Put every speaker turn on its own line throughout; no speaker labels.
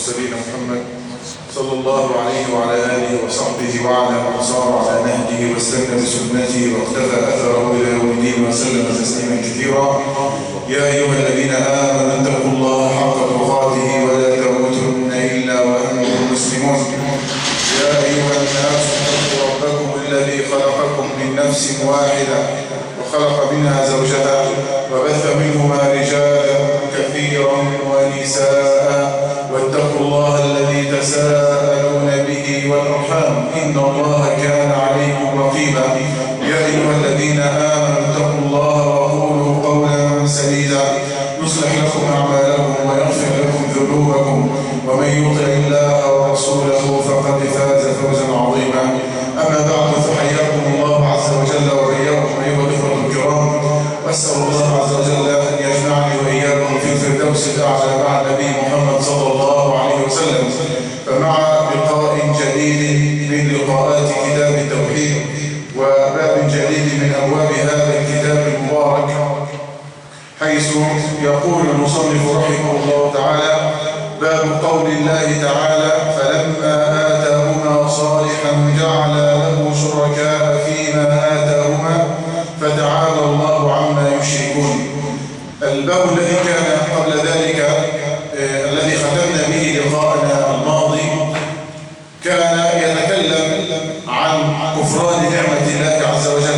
المرسلين محمد صلى الله عليه وعلى آله وصحبه وعلى من سار على نهجه واستنى بسنته واقتفى أثره إلى يوم الدين وسلم تسليما كثيرا. يا أيها الذين آمنوا اتقوا الله حق تقاته ولا تموتن إلا وأنتم مسلمون. يا أيها الناس اتقوا ربكم الذي خلقكم من نفس واحدة وخلق منها زوجها وبث منهما رجالا كثيرا ونساء واتقوا الله الذي تساءلون به والأرحام إن الله كان عليكم رقيبا. يا أيها الذين آمنوا اتقوا الله وقولوا قولا سديدا يصلح لكم أعمالكم ويغفر لكم ذنوبكم ومن يطع الله ورسوله فقد فاز فوزا عظيما. أما بعد فحياكم الله عز وجل وبياكم أيها الإخوة الكرام، وأسأل الله عز وجل أن يجمعني وإياكم في الفردوس الأعلى مع النبي محمد صلى الله عليه وسلم. فمع لقاء جديد من لقاءات كتاب التوحيد وباب جديد من أبواب هذا الكتاب المبارك، حيث يقول المصنف رحمه الله تعالى: باب قول الله تعالى: فلما آتاهما صالحا جعل له شركاء فيما آتاهما فتعالى الله عما يشركون. الباب الذي كان قبل ذلك الذي ختمنا به لقاءنا الماضي كان يتكلم عن كفران نعمة الله عز وجل،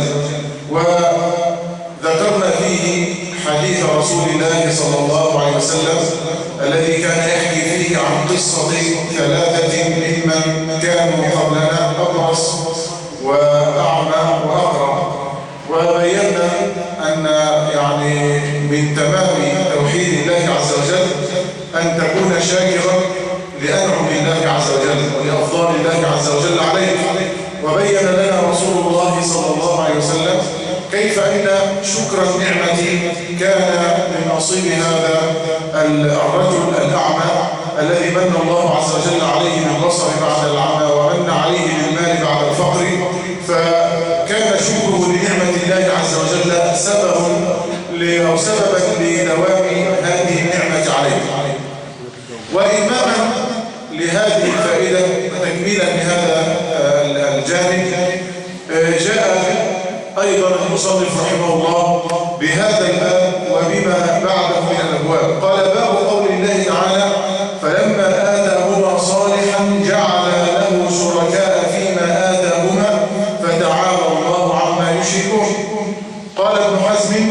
وذكرنا فيه حديث رسول الله صلى الله عليه وسلم الذي كان يحكي فيه عن قصة ثلاثة ممن كانوا قبلنا أبرص وأعمى وأقرع، وبينا أن يعني من تمام توحيد الله عز وجل أن تكون شاكرا لأنعم الله عز وجل ولأفضال الله عز وجل عليك. وبين لنا رسول الله صلى الله عليه وسلم كيف أن شكر النعمة كان من نصيب هذا الرجل الأعمى الذي من الله عز وجل عليه بالبصر بعد العمى ومن عليه بالمال بعد الفقر، فكان شكره لنعمة الله عز وجل سببا لدوام هذه النعمة عليه. وإماما لهذه الفائدة وتكميلا لهذا الجانب جاء أيضا المصنف رحمه الله بهذا الباب وبما بعده من الأبواب. قال: باب قول الله تعالى: فلما آتاهما صالحا جعل له شركاء فيما آتاهما فتعالى الله عما يشركون. قال ابن حزم: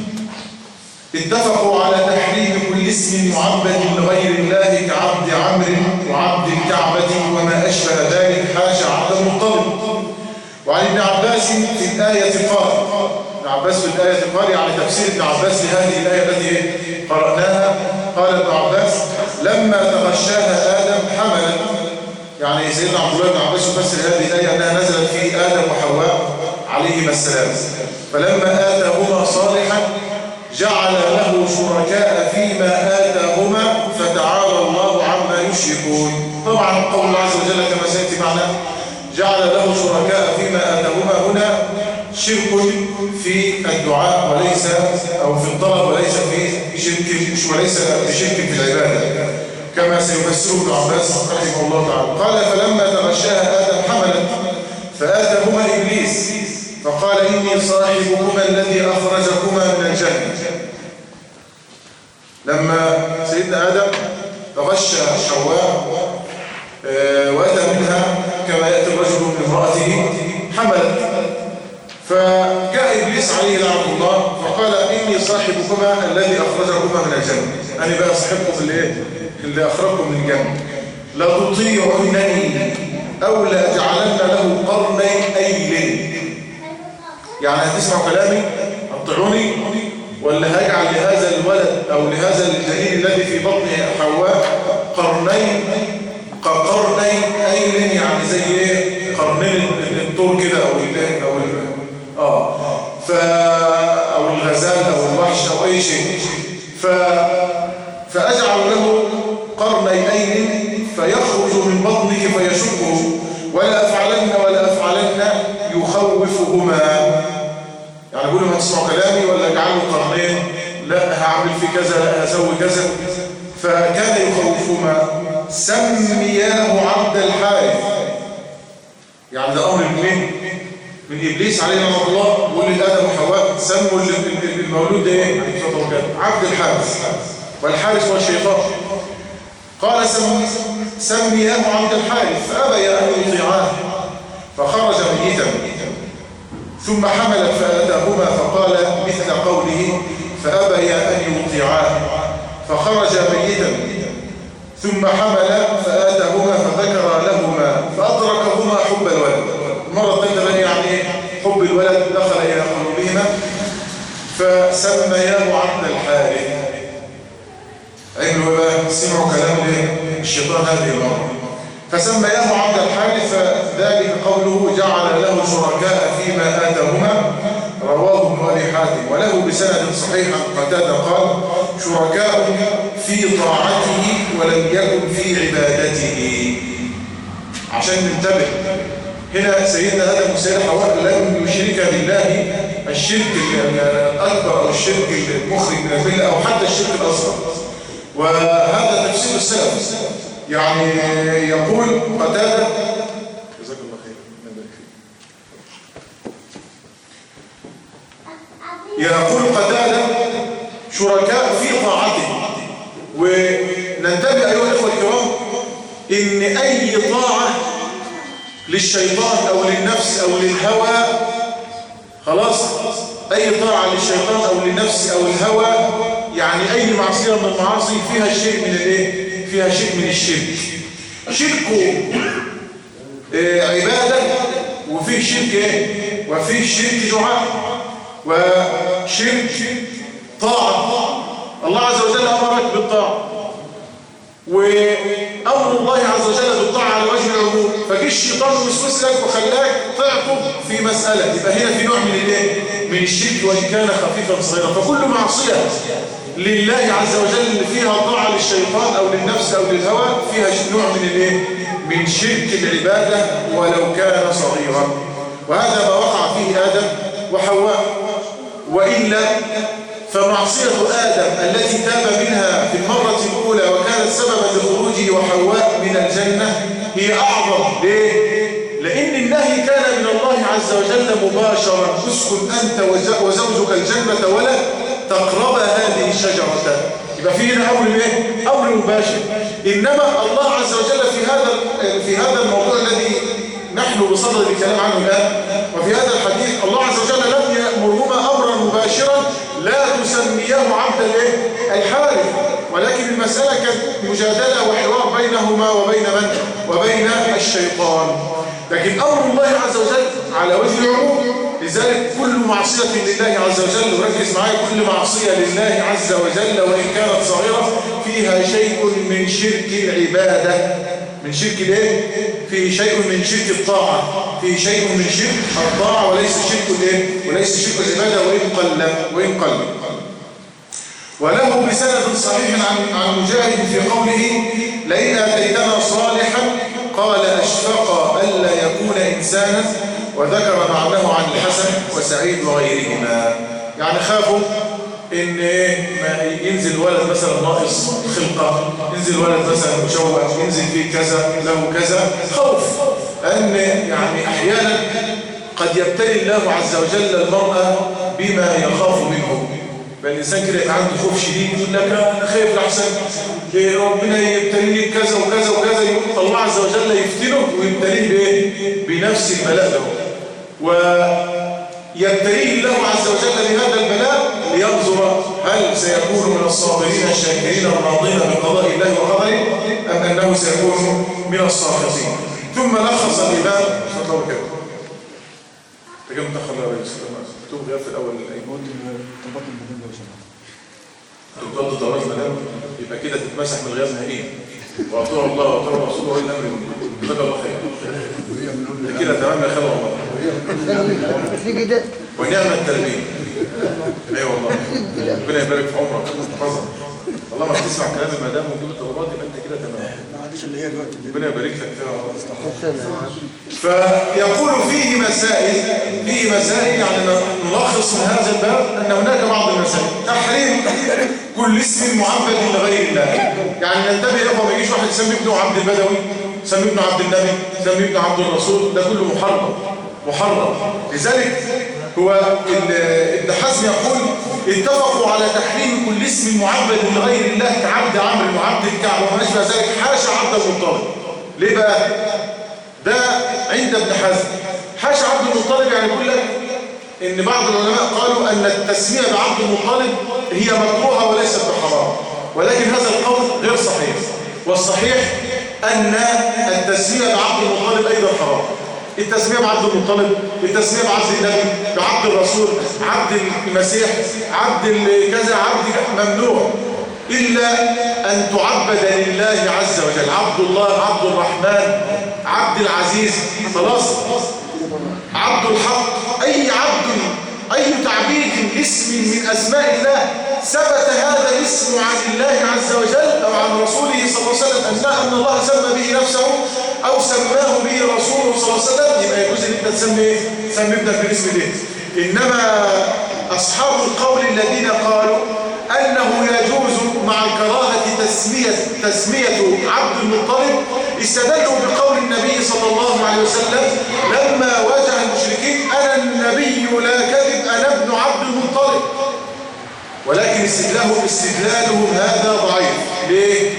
اتفقوا على تحريم كل اسم معبد لغير الله كعبد عمرو وعبد الكعبة وما أشبه ذلك حاشا عبد المطلب. وعن ابن عباس في الآية قال، ابن عباس في الآية قال يعني تفسير ابن عباس لهذه الآية التي قرأناها، قال ابن عباس: لما تغشاها آدم حملت، يعني سيدنا عبد الله بن عباس يفسر هذه الآية أنها نزلت في آدم وحواء عليهما السلام. فلما آتاهما صالحا جعل له شركاء فيما آتاهما فتعالى الله عما يشركون. طبعا قول الله عز وجل كما سيأتي معنا جعل له شركاء فيما آتاهما هنا شرك في الدعاء وليس أو في الطلب وليس في شرك وليس بشرك في العبادة كما سيفسره ابن عباس رحمه الله تعالى. قال: فلما تغشاها آدم حملت فآتاهما إبليس فقال: إني صاحبكما الذي أخرجكما من الجنة. لما سيدنا آدم تغشى حواء وأتى منها كما يأتي الرجل من امرأته حملت، فجاء إبليس عليه لعنة الله فقال: إني صاحبكما الذي أخرجكما من الجنة. أنا بقى صاحبكم اللي أخرجكم من الجنة. لا تطيعونني أو لا أجعلن له قرني أيل. يعني هتسمعوا كلامي اطيعوني ولا هجعل لهذا الولد أو لهذا الجنين الذي في بطن حواء قرنين أيل، يعني زي ايه قرنين الطور كده أو الغزال أو الوحش أو أي شيء، فأجعل له قرني أيل فيخرج من بطنك فيشقه ولا أفعلن يخوفهما. يعني يقول ما تسمعوا كلامي ولا اجعله قرنين، لا هعمل في كذا لا هسوي كذا. فكان يخوفهما سمياه عبد الحارث. يعني ده أمر من إبليس عليه رحمة الله، يقول لآدم وحواء سموا المولود ده إيه؟ عبد الحارث، والحارث هو الشيطان. قال سمياه عبد الحارث فأبى أن يطيعاه فخرج ميتا، ثم حملت فأتاهما فقال مثل قوله فأبى أن يطيعاه فخرج ميتا، ثم حمل فآتاهما فذكر لهما فأدركهما حب الولد. المرة الثالثة يعني حب الولد دخل إلى قلوبهما فسمياه عبد الحارث. عملوا بقى سمعوا كلام الشيطان هذه المرة فسمياه عبد الحارث، فذلك قوله جعل له شركاء فيما آتاهما. رواه ابن أبي حاتم وله بسند صحيح عن قتادة قال شركاء في طاعته ولم يكن في عبادته. عشان ننتبه هنا سيدنا آدم وسيدنا حواء لم يشرك بالله الشرك الأكبر أو الشرك المخرج من الملة أو حتى الشرك الأصغر، وهذا تفسير السلف. يعني يقول قتادة جزاك الله خير يقول قتادة شركاء في طاعته. وننتبه أيها الأخوة الكرام إن أي طاعة للشيطان أو للنفس أو للهوى، خلاص أي طاعة للشيطان أو للنفس أو الهوى، يعني أي معصية من المعاصي فيها شيء من الإيه؟ فيها شيء من الشرك. شرك عبادة، وفيه شرك إيه؟ وفيه شرك دعاء، وشرك طاعة. الله عز وجل أمرك بالطاعة، وأمر الله عز وجل بالطاعة على وجه العموم، فجي الشيطان وسوس لك وخلاك تعطب في مسألة، يبقى هنا في نوع من الايه؟ من الشرك وإن كان خفيفا صغيرا. فكل معصية لله عز وجل فيها طاعة للشيطان أو للنفس أو للهوى فيها نوع من الايه؟ من شرك العبادة ولو كان صغيرا. وهذا ما وقع فيه آدم وحواء. وإلا فمعصية آدم التي تاب منها في المرة الأولى وكانت سببا لخروجه وحواء من الجنة هي أعظم. ليه؟ لأن النهي كان من الله عز وجل مباشرا: اسكن أنت وزوجك الجنة ولا تقربا هذه الشجرة. يبقى في هنا أمر مباشر. إنما الله عز وجل في هذا الموضوع الذي نحن بصدد الكلام عنه الآن، وفي هذا الحديث الله عز وجل لم يأمرهما أمرا مباشرا لا تسميه عبد الحارث، ولكن المسألة كانت مجادلة وحوار بينهما وبين من؟ وبين الشيطان. لكن أمر الله عز وجل على وجه العموم. لذلك كل معصية لله عز وجل، وركز معايا، كل معصية لله عز وجل وإن كانت صغيرة فيها شيء من شرك العبادة. من شرك الايه؟ فيه شيء من شرك الطاعة، فيه شيء من شرك الطاعة وليس شرك الايه؟ وليس شرك العبادة وإن قل. وله بسند صحيح عن مجاهد في قوله: لئن آتيتنا صالحا قال أشفق ألا يكون إنسانا، وذكر معناه عن الحسن وسعيد وغيرهما. يعني خافوا إن ما ينزل ولد مثلا ناقص خلقة، ينزل ولد مثلا مشوه، ينزل فيه كذا له كذا، خوف أن يعني أحيانا قد يبتلي الله عز وجل المرأة بما يخاف منه. فالإنسان كده يبقى عنده خوف شديد، يقول لك أنا خايف لحسن ربنا يبتليني كذا وكذا وكذا، يقول الله عز وجل يفتنه ويبتليه بنفس البلاء له، ويبتليه الله عز وجل بهذا البلاء لينظر هل سيكون من الصابرين الشاكرين الراضين بقضاء الله وقدره أم أنه سيكون من الساخطين. ثم لخص الإمام صلى كده. تجي متأخر يا ريس، مكتوب غير في الأول الأيمون طبقت المدام لو سمحت. تقضي طبقات المدام يبقى كده تتمسح من غير نهائيا. وأطيعوا الله وأطيعوا رسوله وإن أمر جزاك الله خير. كده تمام يا خالد والله. ونعم التربية. ايوه والله. ربنا يبارك في عمرك ويحفظك. والله ما بتسمع كلام المدام وتجيب الطلبات يبقى انت كده تمام.
ما عنديش اللي هي دلوقتي.
ربنا يبارك لك فيها. فيقول فيه مسائل يعني نلخص من هذا الباب ان هناك بعض المسائل. تحريم كل اسم معبد لغير الله. يعني ننتبه يا اخوه، ما يجيش واحد يسمي ابنه عبد البدوي، يسمي ابنه عبد النبي، يسمي ابنه عبد الرسول، ده كله محرم. لذلك هو ابن حزم يقول اتفقوا على تحريم كل اسم معبد لغير الله كعبد عمرو وعبد الكعبة وما اشبه ذلك، حاشا عبد المطلب. ليه بقى؟ ده عند ابن حزم. حاشا عبد المطلب يعني يقول لك ان بعض العلماء قالوا ان التسمية بعبد المطلب هي مكروهة وليست بحرام، ولكن هذا القول غير صحيح. والصحيح ان التسمية بعبد المطلب ايضا حرام. التسمية بعبد المطلب، التسمية بعبد النبي، بعبد الرسول، عبد المسيح، عبد كذا، عبد ممنوع إلا أن تعبد لله عز وجل. عبد الله، عبد الرحمن، عبد العزيز، خلاص، عبد الحق. أي عبد، أي تعبيد اسم من أسماء الله ثبت هذا الاسم عن الله عز وجل أو عن رسوله صلى الله عليه وسلم أن الله سمى به نفسه أو سماه به رسوله صلى الله عليه وسلم، يبقى يجوز ان انت تسمي ابنك بالاسم ده. انما اصحاب القول الذين قالوا انه يجوز مع الكراهه تسميه عبد المطلب استدلوا بقول النبي صلى الله عليه وسلم لما واجه المشركين انا النبي لا كذب انا ابن عبد المطلب. ولكن استدلالهم هذا ضعيف. ليه؟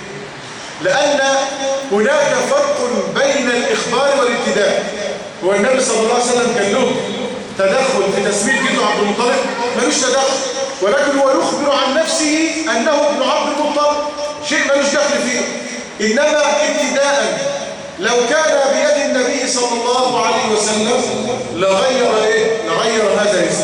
لأن هناك فرق بين الإخبار والابتداء. هو النبي صلى الله عليه وسلم كان له تدخل في تسمية جده عبد المطلب؟ ملوش تدخل، ولكن هو يخبر عن نفسه أنه ابن عبد المطلب، شيء ملوش دخل فيه. إنما ابتداء لو كان بيد النبي صلى الله عليه وسلم لغير هذا الاسم.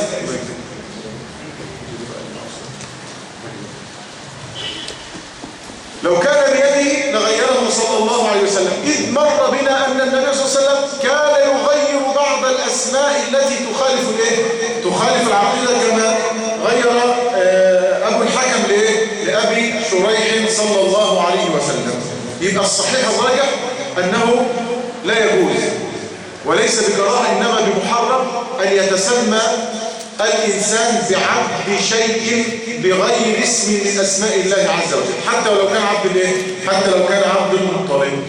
لو كان بيده لغيره صلى الله عليه وسلم، إذ مر بنا أن النبي صلى الله عليه وسلم كان يغير بعض الأسماء التي تخالف العقيدة، كما غير أبو الحكم لأبي شريح صلى الله عليه وسلم. يبقى الصحيح الراجح أنه لا يجوز وليس بكراهة، إنما بمحرم أن يتسمى الإنسان بعبد شيء بغير اسم من أسماء الله عز وجل، حتى لو كان عبد حتى لو كان عبد المطلب.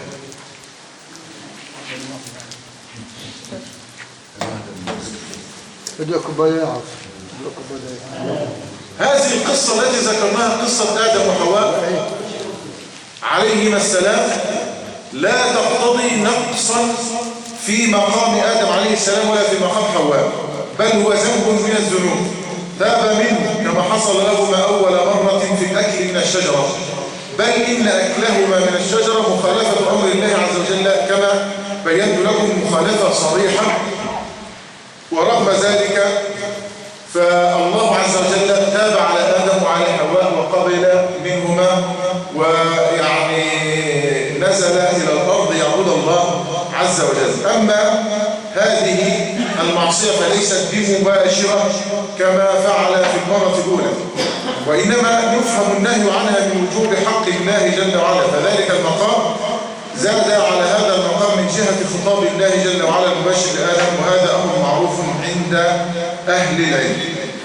هذه القصة التي ذكرناها قصة آدم وحواء عليهما السلام لا تقتضي نقصا في مقام آدم عليه السلام ولا في مقام حواء، بل هو ذنب من الذنوب تاب منه كما حصل لهما أول مرة في الأكل من الشجرة، بل إن أكلهما من الشجرة مخالفة أمر الله عز وجل كما بينت لكم مخالفة صريحة. ورغم ذلك فالله عز وجل تاب على آدم وعلى حواء وقبل منهما، ويعني نزل إلى الأرض يعبد الله عز وجل. أما هذه المعصية فليست بمباشرة كما فعل في المرة الأولى، وإنما يفهم النهي عنها من وجوب حق الله جل وعلا، فذلك المقام زاد على هذا المقام من جهة خطاب الله جل وعلا المباشر لآدم، وهذا أمر معروف عند أهل العلم.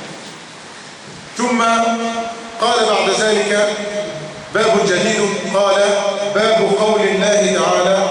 ثم قال بعد ذلك باب جديد، قال باب قول الله تعالى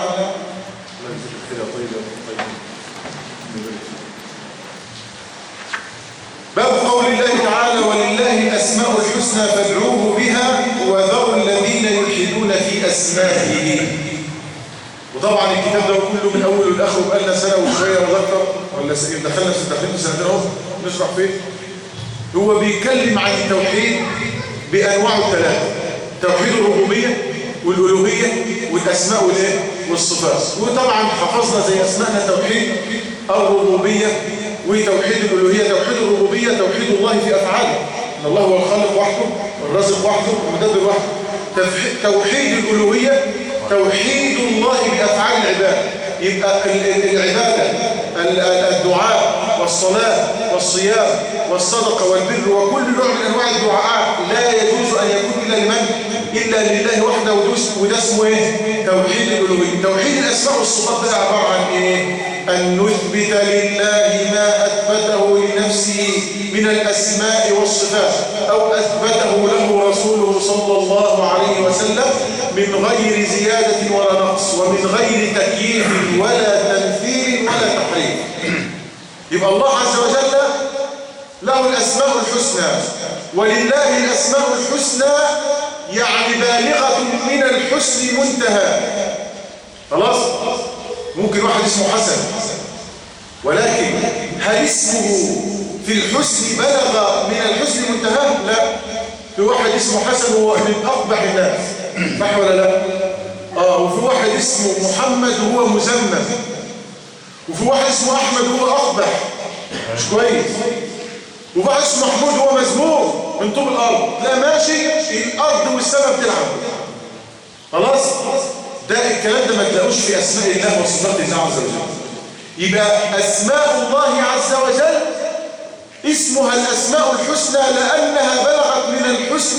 باب قول الله تعالى ولله الأسماء الحسنى فادعوه بها وذروا الذين يلحدون في أسمائه. وطبعا الكتاب ده كله من أول لآخره بقالنا سنة وشوية مذكر، ولا دخلنا في سنتين اهو نشرح فيه. هو بيتكلم عن التوحيد بأنواعه الثلاثة: توحيد الربوبية والألوهية والأسماء والصفات. وطبعا حفظنا زي أسمائنا توحيد الربوبية وتوحيد الألوهية. توحيد الربوبية توحيد الله في أفعاله، إن الله هو الخالق وحده والرازق وحده والمدبر وحده. توحيد الألوهية توحيد الله بأفعال العباد، يبقى العبادة الدعاء والصلاة والصيام والصدقة والبر وكل نوع من أنواع لا يجوز أن يكون إلا لمن؟ إلا لله وحده، وده اسمه إيه؟ توحيد الألوهية. توحيد الأسماء والصفات ده عبارة عن إيه؟ أن نثبت لله ما أثبته لنفسه من الأسماء والصفات أو أثبته له رسوله صلى الله عليه وسلم من غير زيادة ولا نقص، ومن غير تكييف ولا تمثيل ولا تحريف. يبقى الله عز وجل له الأسماء الحسنى، ولله الأسماء الحسنى يعني بالغة من الحسن منتهى. خلاص؟ ممكن واحد اسمه حسن، ولكن هل اسمه في الحسن بلغ من الحسن منتهى؟ لا. في واحد اسمه حسن هو من أقبح الناس، صح ولا لا؟ وفي واحد اسمه محمد وهو مزمن، وفي واحد اسمه أحمد وهو أقبح مش كويس، وفي واحد اسمه محمود هو مذموم من طوب الأرض. لا ماشي، الأرض والسماء بتلعب. خلاص؟ ده الكلام ده ما تلاقوش في أسماء الله وصفات الله عز وجل. يبقى أسماء الله عز وجل اسمها الأسماء الحسنى لأنها بلغت من الحسن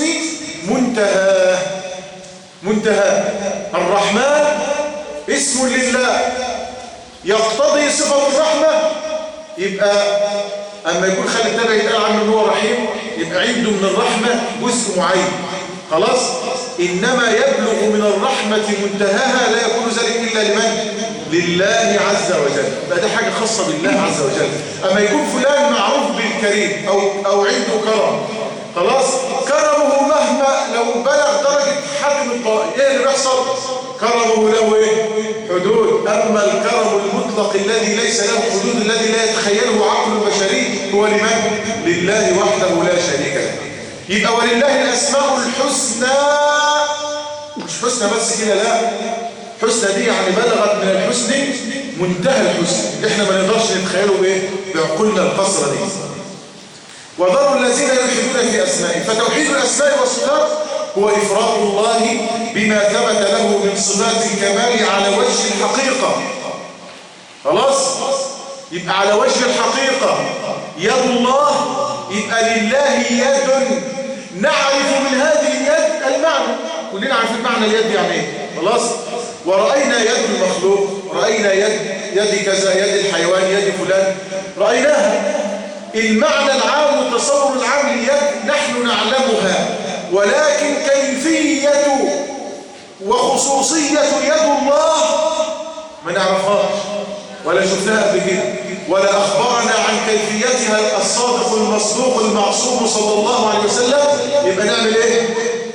منتهى. الرحمن اسم لله يقتضي صفة الرحمة، يبقى أما يكون خالد تابع يتقال عنه أنه رحيم، يبقى عنده من الرحمة جزء معين. خلاص؟ إنما يبلغ من الرحمة منتهاها لا يكون ذلك إلا لمن؟ لله عز وجل. بقى ده حاجة خاصة بالله عز وجل. أما يكون فلان معروف بالكريم أو عنده كرم، خلاص؟ كرمه مهما لو بلغ درجة حجم الطائر، إيه اللي بيحصل؟ كرمه له إيه؟ حدود. أما الكرم المطلق الذي ليس له حدود، الذي لا يتخيله عقل بشري، هو لمن؟ لله وحده لا شريك له. يبقى ولله الأسماء الحسنى، مش حسنى بس كده، لا، حسنى دي يعني بلغت من الحسن منتهى الحسن، احنا ما نقدرش نتخيله بايه؟ بعقولنا القصرة دي. وذروا الذين يلحدون في أسمائه. فتوحيد الأسماء والصفات هو إفراد الله بما ثبت له من صفات الكمال على وجه الحقيقة. خلاص؟ يبقى على وجه الحقيقة يد الله، يبقى لله يد، نعرف من هذه اليد المعنى، كلنا عارفين معنى اليد يعني ايه. خلاص؟ ورأينا يد المخلوق، رأينا يد كذا، يد الحيوان، يد فلان، رأيناها. المعنى العام والتصور العام لليد نحن نعلمها، ولكن كيفية وخصوصية يد الله ما نعرفهاش ولا شفناها قبل كده، ولا أخبرنا عن كيفيتها الصادق المصدوق المعصوم صلى الله عليه وسلم. يبقى نعمل ايه؟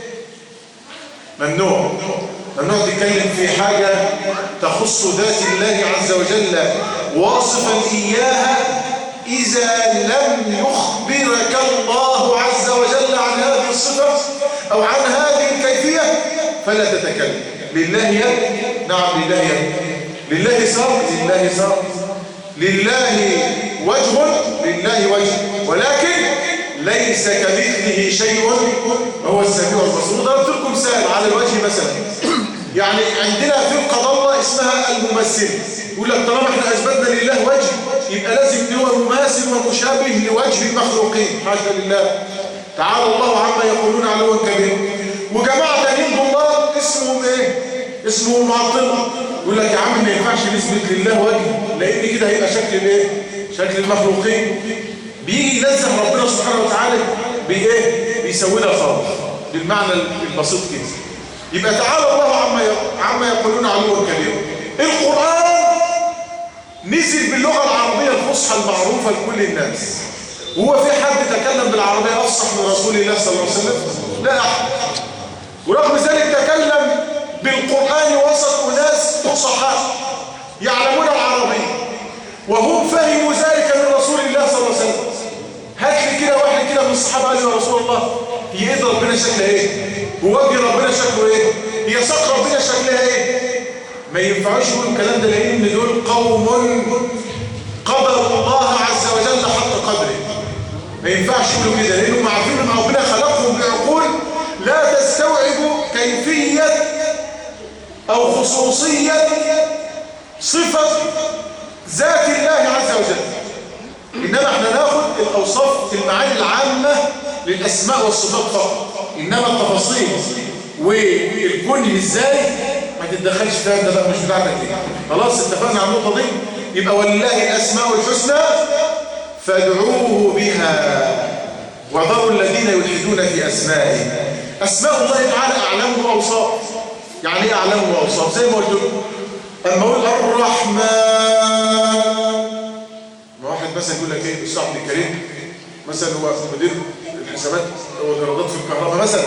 ممنوع تتكلم في حاجة تخص ذات الله عز وجل واصفا إياها إذا لم يخبرك الله عز وجل عن هذه الصفة أو عن هذه الكيفية فلا تتكلم. لله يد، نعم لله يد. لله ساق، لله ساق. لله وجه، لله وجه، ولكن ليس كمثله شيء وهو السميع البصير. ضربت لكم مثال على الوجه مثلا. يعني عندنا فرقة ضالة اسمها الممثل، يقول لك طالما احنا اثبتنا لله وجه يبقى لازم هو مماثل ومشابه لوجه المخلوقين. حاشا لله، تعالى الله عما يقولون علوا كبيرا. وجماعه تانيين ضلال اسمهم ايه؟ اسمه معطل، يقول لك يا عم ما ينفعش نثبت لله وجه لان كده هيبقى شكل الايه؟ شكل المخلوقين. بيجي ينزه ربنا سبحانه وتعالى بايه؟ بيسوي لها خالص بالمعنى البسيط كده. يبقى تعالى الله عما يقولون علوا كبيرا. القرآن نزل باللغة العربية الفصحى المعروفة لكل الناس. وهو في حد تكلم بالعربية أفصح من رسول الله صلى الله عليه وسلم؟ لا أحد. ورغم ذلك تكلم بالقرآن وسط أناس فصحاء يعلمون العربية، وهم فهموا ذلك من رسول الله صلى الله عليه وسلم. هات لي كده واحد كده من الصحابة قال يا رسول الله هي ايد ربنا شكلها ايه؟ ووجه ربنا شكله ايه؟ هي ساق ربنا شكلها ايه؟ ما ينفعوش يقولوا الكلام ده لان دول قوم قدر الله عز وجل حق قدره. ما ينفعش يقولوا كده لانهم عارفين ان ربنا خلقهم بعقول لا تستوعب كيفيه او خصوصيه صفه ذات الله عز وجل. انما احنا ناخد الاوصاف المعاني العامه للاسماء والصفات فقط. إنما التفاصيل والكل ازاي ما تتدخلش فيها، ده بقى مش بتاعتك دي. خلاص اتفقنا على النقطة دي. يبقى ولله الأسماء الحسنى فادعوه بها وذروا الذين يلحدون في أسمائه. أسماء الله تعالى أعلام وأوصاف. يعني إيه أعلام وأوصاف؟ زي ما قلت لكم أما أقول الرحمن، ما واحد مثلا يقول لك إيه الأستاذ عبد الكريم مثلا هو مدير الحسابات والإيرادات في الكهرباء مثلا،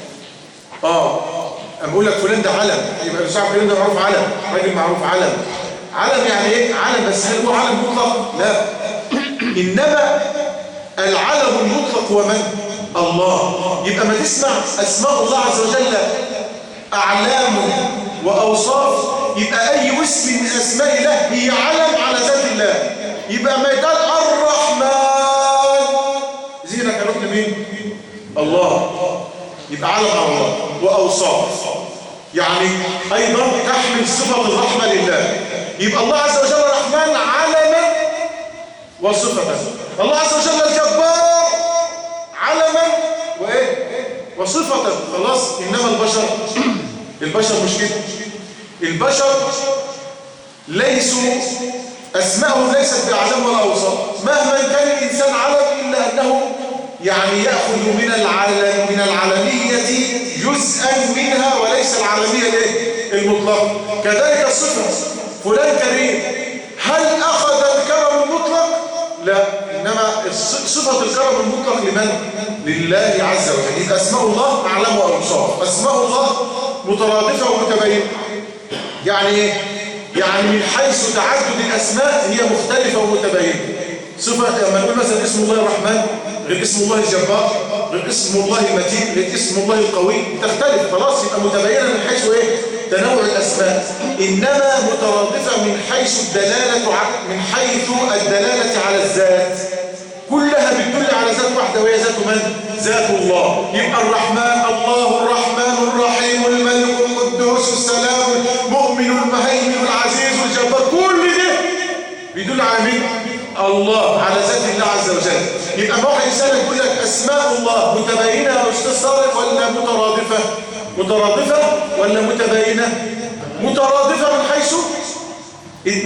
أما أقول لك فلان ده علم، يبقى الأستاذ عبد الكريم ده معروف علم، راجل معروف علم. علم يعني إيه؟ علم، بس هل هو علم مطلق؟ لا. إنما العلم المطلق هو من؟ الله. يبقى ما تسمع أسماء الله عز وجل أعلام وأوصاف، يبقى أي اسم من أسماء الله هي علم على ذات الله. يبقى ما يتقال الرحمن زينك هنروح لمين؟ الله، يبقى علم على الله. وأوصاف يعني أيضا تحمل صفة الرحمة لله. يبقى الله عز وجل الرحمن علما وصفة. الله عز وجل الجبار علما وإيه؟ وصفة. خلاص. إنما البشر مش كده. البشر ليسوا أسماءهم ليست بأعلام ولا أوصاف. مهما كان الإنسان علم إلا أنه يعني يأخذ من العالمية جزءا منها وليس العالمية المطلقة. كذلك الصفة فلان كريم، هل أخذ الكرم المطلق؟ لا، إنما صفة الكرم المطلق لمن؟ لله عز وجل. إذا أسماء الله أعلام وأوصاف. أسماء الله مترادفة ومتباينة. يعني إيه؟ يعني من حيث تعدد الأسماء هي مختلفة ومتباينة. صفة لما نقول مثلا اسم الله الرحمن غير اسم الله الجبار غير اسم الله المتين غير اسم الله القوي، تختلف. خلاص. يبقى متباينة من حيث إيه؟ تنوع الأسماء. إنما مترادفة من حيث الدلالة على الذات. كلها بتدل على ذات واحدة وهي ذات من؟ ذات الله. يبقى الرحمن الله الرحمن الرحيم الملك القدوس السلام المؤمن المهيمن العزيز الجبار، كل ده بيدل على مين؟ الله، على ذات الله عز وجل. يبقى واحد يسألك يقول لك أسماء الله متباينة يا أستاذ صالح ولا مترادفة؟ مترادفة ولا متباينة؟ مترادفة من حيث إيه؟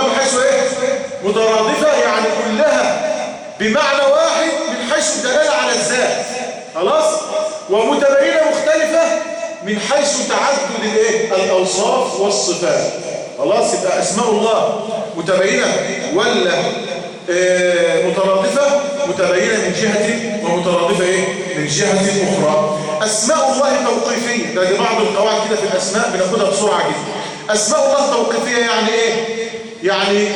مترادفة يعني كلها بمعنى واحد من حيث الدلالة على الذات. خلاص. ومتباينة مختلفة من حيث تعدد الأوصاف والصفات. خلاص. يبقى أسماء الله متباينة ولا مترادفة؟ متباينة من جهة ومترادفة من جهة أخرى. أسماء الله توقيفية. ده بعض القواعد كده في الأسماء بناخدها بسرعة جدا. أسماء الله توقيفية يعني إيه؟ يعني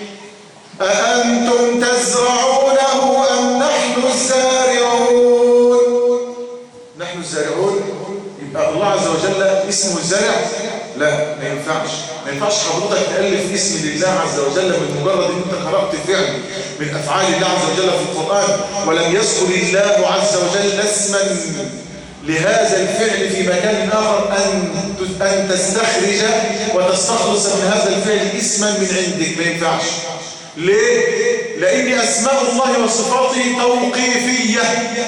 أأنتم تزرعونه أم نحن الزارعون؟ نحن الزارعون. يبقى الله عز وجل اسمه الزارع؟ لا، ما ينفعش حضرتك تألف اسم لله عز وجل من مجرد ان انت قرأت فعل من افعال الله عز وجل في القرآن ولم يذكر الله عز وجل اسما لهذا الفعل في مكان آخر أن تستخرج وتستخلص من هذا الفعل اسما من عندك. ما ينفعش. ليه؟ لأن أسماء الله وصفاته توقيفية.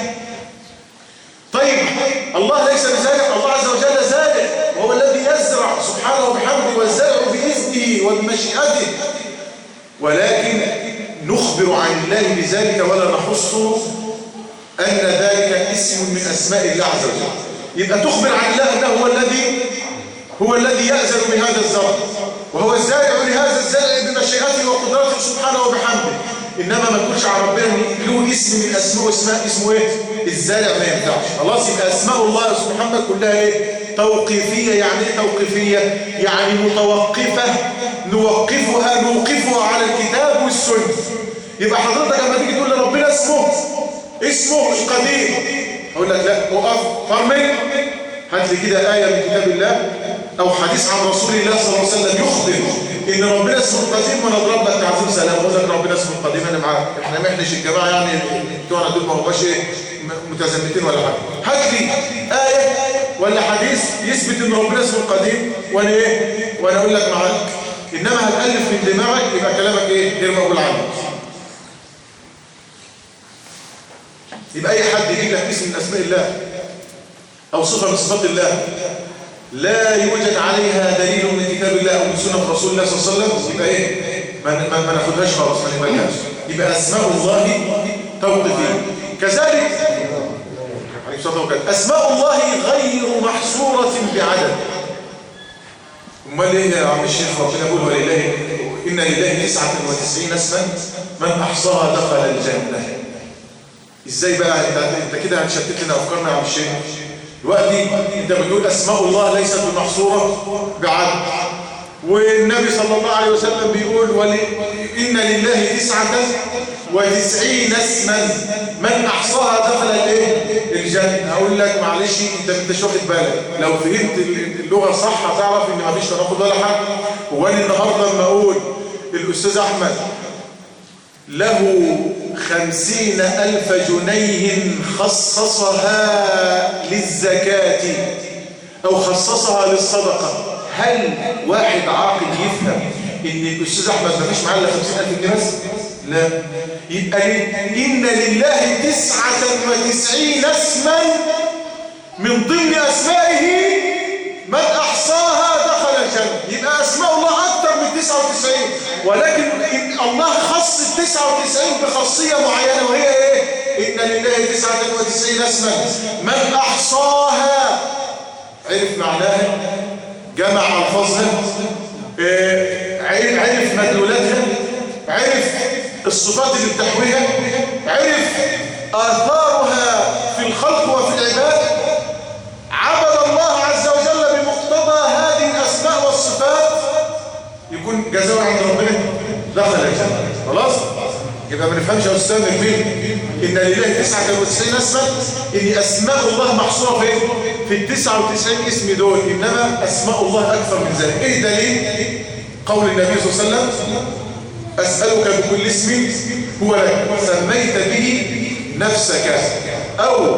طيب الله ليس بزارع، الله عز وجل زارع وهو الذي يزرع سبحانه وبحمده، والزرع بإذنه وبمشيئته، ولكن نخبر عن الله بذلك ولا نخص أن ذلك اسم من أسماء الله عز وجل. يبقى تخبر عن الله أنه هو الذي يأذن بهذا الزرع وهو الزارع لهذا الزرع بمشيئته وقدرته سبحانه وبحمده. إنما ما تقولش عن ربنا له اسم من أسماء اسمه إيه؟ الزارع. ما ينفعش. خلاص. يبقى أسماء الله سبحانه محمد كلها إيه؟ توقيفية. يعني إيه توقيفية؟ يعني متوقفة نوقفها على الكتاب والسنة. يبقى حضرتك لما تيجي تقول لربنا اسمه القدير، أقول لك لا، وقف فرمل، هات لي كده آية من كتاب الله أو حديث عن رسول الله صلى الله عليه وسلم يخبر إن ربنا اسمه القديم، وأنا أضرب لك تعظيم سلام وأقول لك ربنا اسمه القديم. أنا معاك. إحنا ما إحناش الجماعة يعني بتوعنا دول ما هوش متزمتين ولا حاجة. هات لي آية ولا حديث يثبت إن ربنا اسمه القديم وأنا أقول لك معاك. إنما هتألف من دماغك يبقى كلامك غير مقبول عنك. يبقى أي حد يجيب لك اسم من أسماء الله أو صفة من صفات الله لا يوجد عليها دليل من كتاب الله أو من سنة رسول الله صلى الله عليه وسلم، يبقى إيه؟ ما ناخدهاش خالص، ما نقبلهاش. يبقى أسماء الله توقيفية. كذلك أسماء الله غير محصورة بعدد. امال ايه يا عم الشيخ؟ ربنا يقول ولله إن لله 99 اسما من أحصاها دخل الجنة. ازاي بقى انت كده هتشتت لنا افكارنا يا عم الشيخ؟ دلوقتي انت بتقول اسماء الله ليست بمحصوره بعدد، والنبي صلى الله عليه وسلم بيقول إن لله 99 اسما من أحصاها دخل الجنة. أقول لك معلش أنت مش واخد بالك، لو فهمت اللغة صح هتعرف إن مفيش تناقض ولا حاجة. هو أنا النهارده لما أقول الأستاذ أحمد له 50,000 جنيه خصصها للزكاة أو خصصها للصدقة، هل واحد عاقل يفهم ان الاستاذ احمد ما فيش معاه الا 50,000 جنيه بس؟ لا. يبقى ان لله 99 اسما من ضمن اسمائه من احصاها دخل الجنه. يبقى اسماء الله اكثر من 99، ولكن الله خص ال 99 بخاصيه معينه، وهي ايه؟ ان لله 99 اسما من احصاها، عرف معناها، جمع ألفاظها، عرف مدلولاتها، عرف الصفات اللي بتحويها، عرف آثارها في الخلق وفي العباد، عبد الله عز وجل بمقتضى هذه الأسماء والصفات، يكون جزاء عند ربنا دخل الجنة. خلاص؟ يبقى ما نفهمش يا أستاذ كبير إن لله 99 اسما، إن أسماء الله محصورة فين؟ في 99 اسم دول، إنما أسماء الله أكثر من ذلك. إيه دليل؟ قول النبي صلى الله عليه وسلم أسألك بكل اسم هو لك سميت به نفسك أو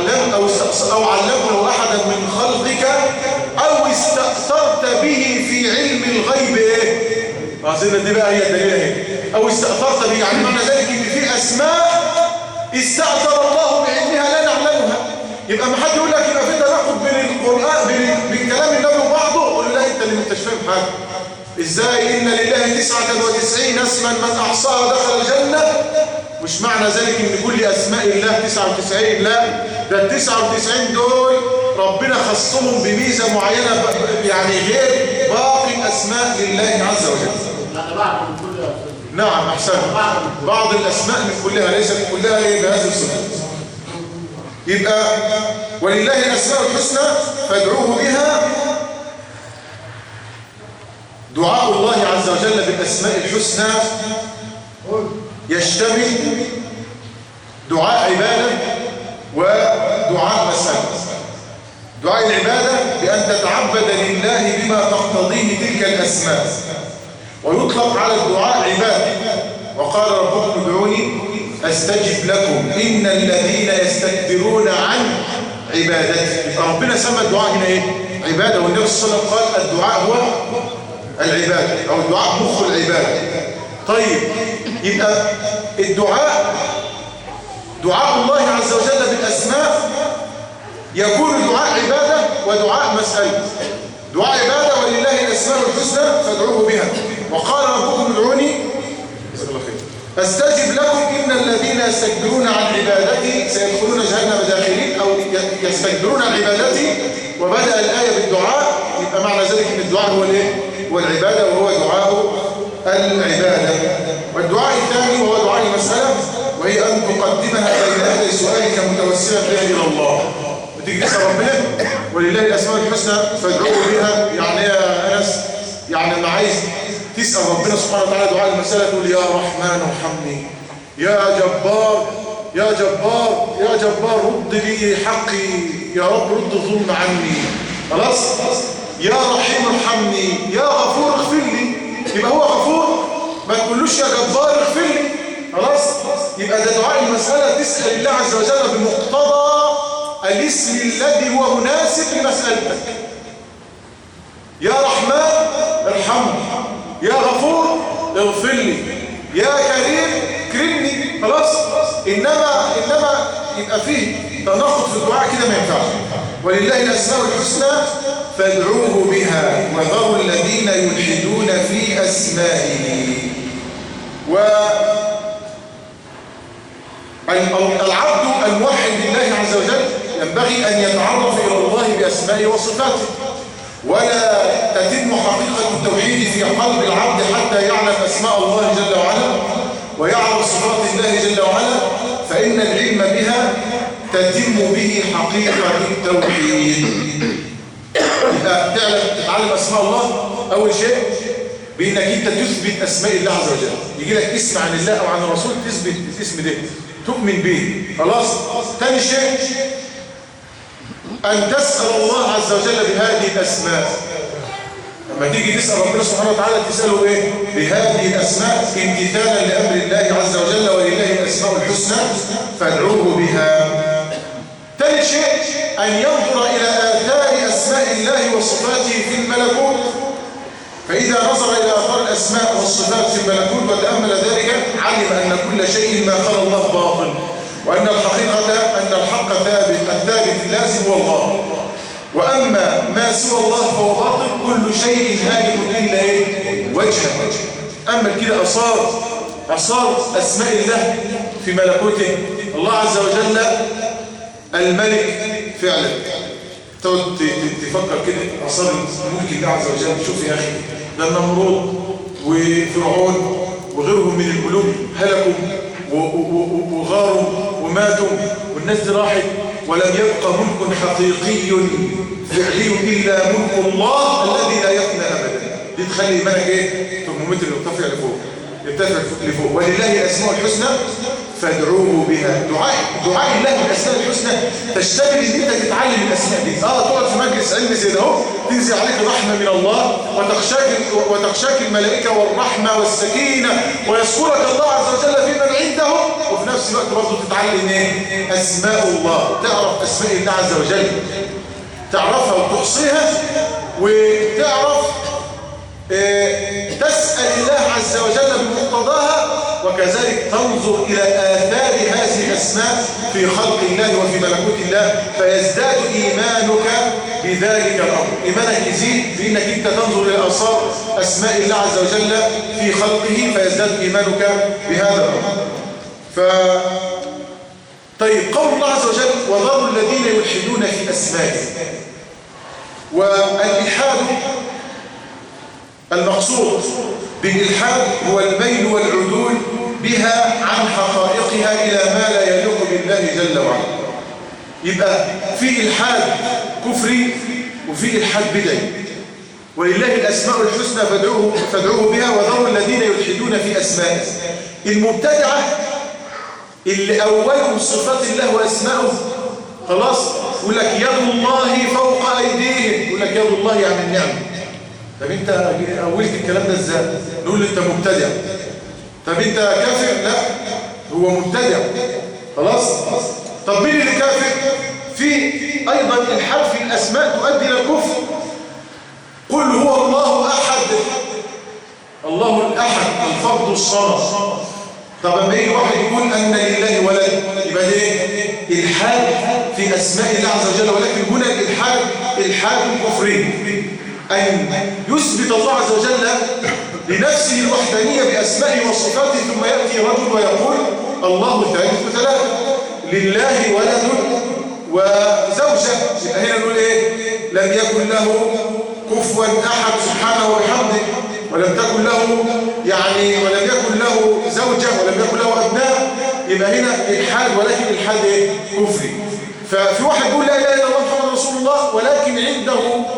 علمته أحدا من خلقك أو استأثرت به في علم الغيب. إيه؟ عايزين دي بقى هي الدليل اهي. أو استأثرت به، يعني معنى ذلك إن في أسماء استأثر الله بعلمها لا نعلمها. يبقى ما حد يقول لك يبقى في تناقض بين القرآن بين كلام النبي وبعضه، قول له لا أنت اللي مش فاهم حاجة. إزاي إن لله 99 اسما من أحصاها دخل الجنة؟ مش معنى ذلك إن كل أسماء الله 99، لا، ده 99 دول ربنا خصهم بميزة معينة، يعني غير باقي أسماء لله عز وجل. نعم أحسن، بعض الأسماء من كلها، ليست كلها بهذه الصفات. يبقى ولله الأسماء الحسنى فادعوه بها. دعاء الله عز وجل بالأسماء الحسنى يشتمل دعاء عبادة ودعاء مسألة. دعاء العبادة بأن تتعبد لله بما تقتضيه تلك الأسماء، ويطلق على الدعاء عبادة. وقال ربكم ادعوني أستجب لكم إن الذين يستكبرون عن عبادتي. ربنا سمى الدعاء هنا إيه؟ عبادة، والنبي صلى الله عليه وسلم قال الدعاء هو العبادة، أو الدعاء مخ العبادة. طيب، يبقى الدعاء دعاء الله عز وجل بالأسماء يكون دعاء عبادة ودعاء مسألة. دعاء عبادة ولله الأسماء الحسنى فادعوه بها. وقال ربكم ادعوني أستجب لكم إن الذين يستكبرون عن عبادتي سيدخلون جهنم داخلين، أو يستكبرون عن عبادتي. وبدأ الآية بالدعاء، يبقى معنى ذلك إن الدعاء هو الإيه؟ هو العبادة، وهو دعاء العبادة. والدعاء الثاني وهو دعاء المسألة، وهي أن تقدمها بين يدي سؤالك متوسلا بها إلى الله. بتيجي تسأل ربنا ولله الأسماء الحسنى فادعوه بها. يعني يا أنس، يعني لما عايز تسأل ربنا سبحانه وتعالى دعاء المسألة تقول يا رحمن ارحمني، يا جبار يا جبار يا جبار رد لي حقي، يا رب رد الظلم عني. خلاص؟ يا رحيم ارحمني، يا غفور اغفر لي. يبقى هو غفور، ما تقولوش يا جبار اغفر لي. خلاص؟ يبقى ده دعاء المسألة، تسأل الله عز وجل بمقتضى الاسم الذي هو مناسب لمسألتك. يا رحمن ارحمني، يا غفور اغفر لي، يا كريم كرمني. خلاص؟ إنما يبقى فيه تناقض في الدعاء كده ما ينفعش. ولله الأسماء الحسنى فادعوه بها وذروا الذين يلحدون في أسمائه. والعبد الموحد لله عز وجل ينبغي أن يتعرف إلى الله بأسمائه وصفاته، ولا تتم حقيقة التوحيد في قلب العبد حتى يعلم أسماء الله جل وعلا ويعلم صفات الله جل وعلا، فإن العلم بها تتم به حقيقة التوحيد. تتعلم أسماء الله أول شيء بأنك أنت تثبت أسماء الله عز وجل. يجي لك اسم عن الله أو عن الرسول تثبت الاسم ده تؤمن به، خلاص. ثاني شيء أن تسأل الله عز وجل بهذه الأسماء. لما تيجي تسأل ربنا سبحانه وتعالى تسأله إيه؟ بهذه الأسماء امتثالا لأمر الله عز وجل ولله الأسماء الحسنى فادعوه بها. ثالث شيء أن ينظر إلى آثار أسماء الله وصفاته في الملكوت، فإذا نظر إلى آثار الأسماء والصفات في الملكوت وتأمل ذلك علم أن كل شيء ما خلا الله باطل، وأن الحقيقة أن الحق ثابت، الثابت اللازم هو الله، وأما ما سوى الله فهو باطل، كل شيء هالك إلا وجهه. أما كده أثار أسماء الله في ملكوته. الله عز وجل الملك فعلا. تقعد تفكر كده أثار ملك الله عز وجل. شوف يا أخي، ده النمرود وفرعون وغيرهم من الملوك هلكوا وغاروا وماتوا، والناس دي راحت، ولم يبقى ملك حقيقي فعلي إلا ملك الله الذي لا يفنى أبدا. دي تخلي إيمانك إيه؟ ترمومتر يرتفع لفوق، يرتفع لفوق. ولله الأسماء الحسنى فادعوه بها. دعاء الله بالأسماء الحسنى تشتغل إن أنت تتعلم الأسماء دي. تقعد في مجلس علم زي ده اهو، تنزل عليك الرحمة من الله وتخشاك الملائكة والرحمة والسكينة، ويذكرك الله عز وجل في من عنده، وفي نفس الوقت برضه تتعلم ايه؟ أسماء الله. تعرف أسماء الله عز وجل، تعرفها وتحصيها، وتعرف تسأل الله عز وجل بمقتضاها، وكذلك تنظر إلى آثار هذه الأسماء في خلق الله وفي ملكوت الله، فيزداد إيمانك بذلك الأمر. إيمانك يزيد بأنك أنت تنظر إلى آثار أسماء الله عز وجل في خلقه، فيزداد إيمانك بهذا الأمر. طيب، قول الله عز وجل وذروا الذين يلحدون في أسمائه. والإلحاد المقصود بالإلحاد هو الميل والعدول بها عن حقائقها إلى ما لا يليق بالله جل وعلا. يبقى في إلحاد كفري وفي إلحاد بدعي. ولله الأسماء الحسنى فادعوه بها وذروا الذين يلحدون في أسمائه. المبتدعة اللي أولهم صفات الله وأسمائه، خلاص، يقول لك يد الله فوق أيديهم، يقول لك يد الله يعني النعمة. طب انت اولت الكلام ده ازاي؟ نقول انت مبتدع. طب انت كافر؟ لا، هو مبتدع، خلاص. طب مين اللي كافر؟ في ايضا الحاد في الاسماء تؤدي الى الكفر. قل هو الله احد، الله الاحد الفرد الصمد. طب اما يجي واحد يقول ان لله ولد، يبقى ده الحاد في اسماء الله عز وجل، ولكن هنا الحاد كفري، أن يثبت الله عز وجل لنفسه الوحدانية بأسمائه وصفاته، ثم يأتي رجل ويقول الله ثالث ثلاثة، لله ولد وزوجة. هنا نقول إيه؟ لم يكن له كفوا أحد سبحانه وبحمده، ولم تكن له ولم يكن له زوجة ولم يكن له أبناء. يبقى هنا الحاد، ولكن الحاد إيه؟ كفري. ففي واحد يقول لا إله إلا الله محمد رسول الله، ولكن عنده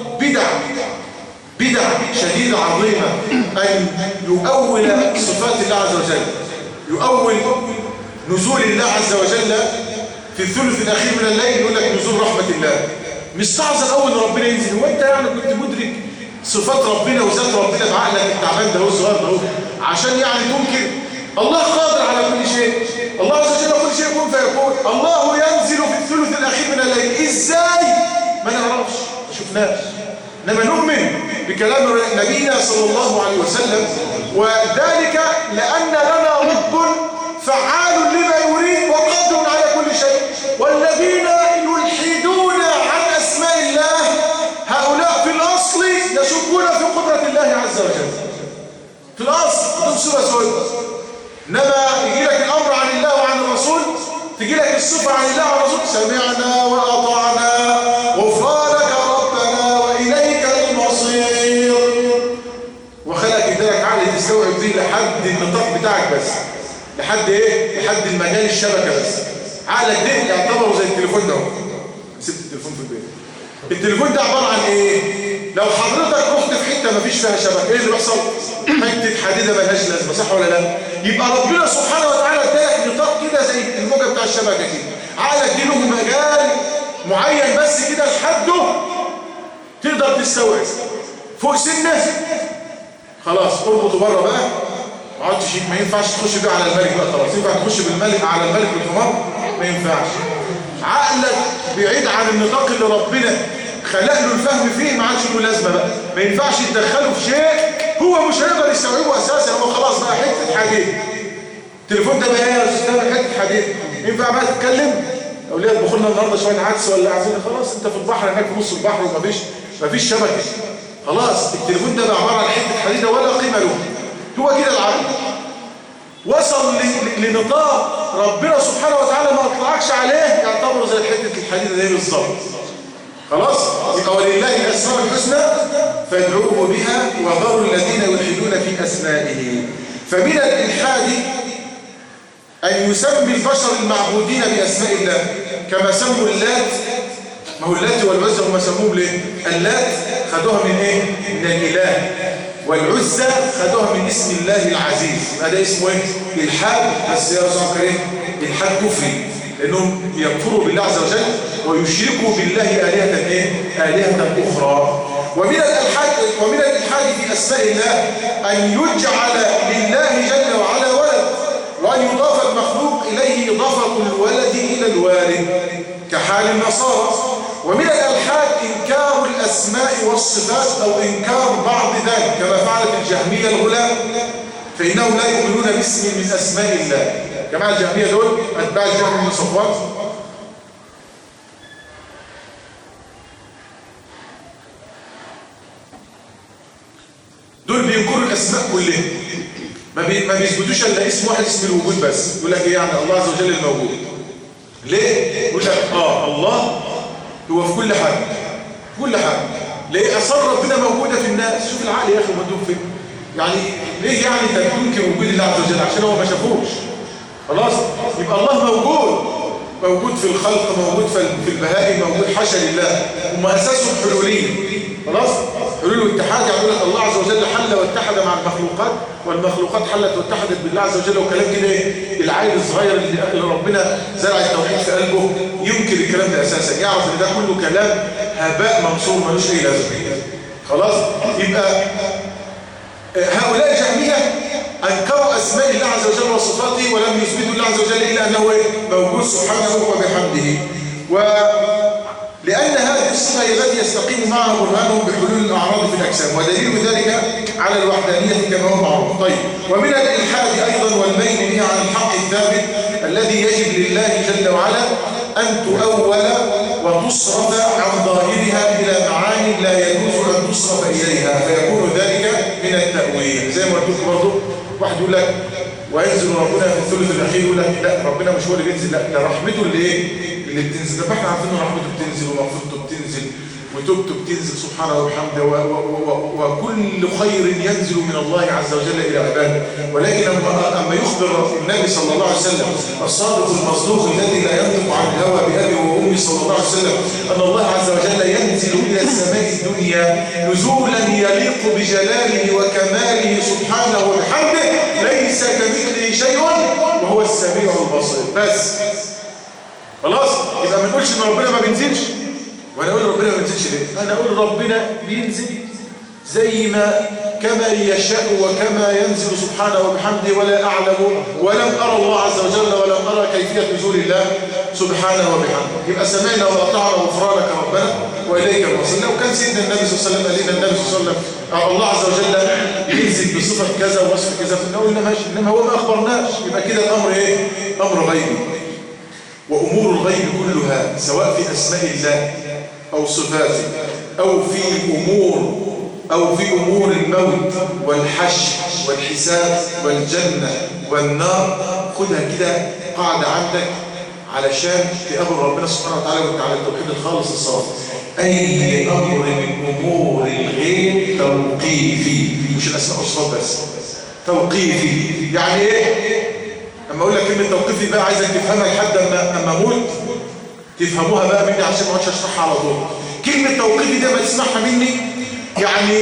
بدع شديدة عظيمة، أن يؤول صفات الله عز وجل، يؤول نزول الله عز وجل في الثلث الأخير من الليل، يقول لك نزول رحمة الله. مستعظم أول أن ربنا ينزل. وأنت يعني كنت مدرك صفات ربنا وذات ربنا بعقلك التعبان ده والصغير ده، عشان تنكر الله قادر على كل شيء، الله عز وجل كل شيء يكون فيكون. الله ينزل في الثلث الأخير من الليل، إزاي؟ ما نعرفش، ما شفناش، إنما نؤمن بكلام نبينا صلى الله عليه وسلم، وذلك لأن لنا رب فعال لما يريد وقادر على كل شيء. والذين يلحدون عن أسماء واسود. انما يجي لك الامر عن الله وعن الرسول، تجي لك الصفه عن الله وعن الرسول: سمعنا واطعنا غفرانك ربنا واليك المصير. وخلق ادالك عقل تستوعب بيه لحد النطاق بتاعك بس، لحد ايه؟ لحد المجال الشبكه بس. عقلك ده يعتبره زي التليفون ده. سبت التليفون في البيت. التليفون ده عباره عن ايه؟ لو حضرتك رحت في حته مفيش فيها شبكه، ايه اللي بيحصل؟ حته حديده ملهاش لازمه، صح ولا لا؟ يبقى ربنا سبحانه وتعالى ادالك نطاق كده زي الموجه بتاع الشبكه كده. عقلك دي له مجال معين بس كده لحده تقدر تستوعب. فوق سنه خلاص اربطه بره بقى، ما عادش ما ينفعش تخش بيه على الملك بقى خلاص. ينفع تخش بالملك على الملك بالحمار؟ ما ينفعش. عقلك بعيد عن النطاق اللي ربنا خلق له الفهم فيه، ما عادش له لازمه بقى. ما ينفعش تدخله في شيء هو مش هيقدر يستوعبه اساسا. هو خلاص بقى حته حديد. التليفون ده بقى ايه يا استاذ؟ حته حديد. ينفع بقى تتكلم؟ اولاد يطبخوا لنا النهارده شويه عدس ولا عايزين، خلاص انت في البحر هناك في نص البحر ومفيش شبكه. خلاص التليفون ده بقى عباره عن حته حديده ولا قيمه له. هو كده العقل وصل لنطاق ربنا سبحانه وتعالى ما اطلعكش عليه، يعتبر زي حته الحديده دي بالظبط. خلاص يبقى ولله الاسماء الحسنى فادعوه بها وذروا الذين يلحدون في اسمائه. فمن الالحاد ان يسمي البشر المعبودين باسماء الله كما سموا اللات. ما هو اللات والعزى هم سموهم ليه؟ اللات خدوها من ايه؟ من الاله، والعزى خدوها من اسم الله العزيز. هذا اسمه ايه؟ الحاد. بس يا رسول الله الحاد كفري، لانهم يكفروا بالله عز وجل ويشركوا بالله آلهة ايه؟ آلهة أخرى. ومن الإلحاد في أسماء الله أن يجعل لله جل وعلا ولد، وأن يضاف المخلوق إليه إضافة الولد إلى الوالد كحال النصارى. ومن الإلحاد إنكار الأسماء والصفات أو إنكار بعض ذلك كما فعلت الجهمية الغلاة، فإنهم لا يؤمنون باسم من أسماء الله. جماعة الجهمية دول أتباع الجهم بن صفوان. دول بينكروا الأسماء كلها، ما بيثبتوش إلا اسم واحد، اسم الوجود بس. يقول لك إيه يعني؟ الله عز وجل الموجود. ليه؟ يقول لك الله هو في كل حاجة، في كل حاجة. ليه؟ أصل ربنا موجودة في الناس. شوف العقل يا أخي مودوه فين. يعني ليه يعني أنت تنكر وجود الله عز وجل؟ عشان هو ما شافوش. خلاص يبقى الله موجود في الخلق، موجود في البهائم، موجود حاشا لله. هم أساسهم حلولين. خلاص حلول واتحاد. يعني لك الله عز وجل حل واتحد مع المخلوقات، والمخلوقات حلت واتحدت بالله عز وجل. وكلام كده ايه؟ العيل الصغير اللي ربنا زرع التوحيد في قلبه ينكر الكلام ده اساسا، يعرف ان ده كله كلام هباء منصور ملوش اي لازمه. خلاص يبقى هؤلاء الجهمية أنكروا أسماء الله عز وجل وصفاته ولم يثبتوا الله عز وجل إلا أنه موجود سبحانه وبحمده. ولأن هذه الصفة هي التي يستقيم معها برهانهم بحلول الأعراض في الأجسام، ودليل ذلك على الوحدانية كما هو معروف. طيب ومن الإلحاد أيضا والميل به عن الحق الثابت الذي يجب لله جل وعلا أن تؤول وتصرف عن ظاهرها إلى معاني لا يجوز أن تصرف إليها، فيكون ذلك من التأويل. زي ما قلت لكم برضه، واحد يقول لك وينزل ربنا في الثلث الأخير، يقول لك لا ربنا مش هو اللي بينزل، لا ده رحمته اللي بتنزل. ده احنا عارفين ان رحمته بتنزل ومغفرته بتنزل وتوبته بتنزل سبحانه وبحمده، وكل خير ينزل من الله عز وجل إلى عباده. ولكن أما يخبر النبي صلى الله عليه وسلم الصادق المصدوق الذي لا ينطق عن الهوى بأبي وأمي صلى الله عليه وسلم أن الله عز وجل ينزل إلى السماء الدنيا نزولا يليق بجلاله وكماله سبحانه وبحمده، ليس كمثله شيء وهو السميع البصير. بس خلاص يبقى ما نقولش ان ربنا ما بينزلش. وانا اقول ربنا ما بينزلش ليه؟ انا اقول ربنا بينزل زي ما كما يشاء وكما ينزل سبحانه وبحمده، ولا اعلم ولم ارى الله عز وجل ولم ارى كيفيه نزول الله سبحانه وبحمده. يبقى سمعنا واطعنا غفرانك ربنا واليك المصير. لو كان سيدنا النبي صلى الله عليه وسلم قال لنا النبي صلى الله عليه وسلم الله عز وجل ينزل بصفه كذا ووصف كذا، فنقول ماشي، انما هو ما اخبرناش، يبقى كده الامر ايه؟ امر غيبي. وأمور الغيب كلها سواء في أسماء الله أو صفاته أو في أمور أو في أمور الموت والحشر والحساب والجنة والنار، خدها كده قاعدة عندك علشان تقابل ربنا سبحانه وتعالى وانت على التوحيد الخالص الصافي. أي أمر من أمور الغيب توقيفي، مش الأسماء والصفات بس، توقيفي. يعني إيه؟ أما أقول لك كلمة توقيفي بقى عايزك تفهمها لحد أما أموت تفهموها بقى مني عشان ما اقعدش أشرحها على طول. كلمة توقيفي دي ما تسمعها مني يعني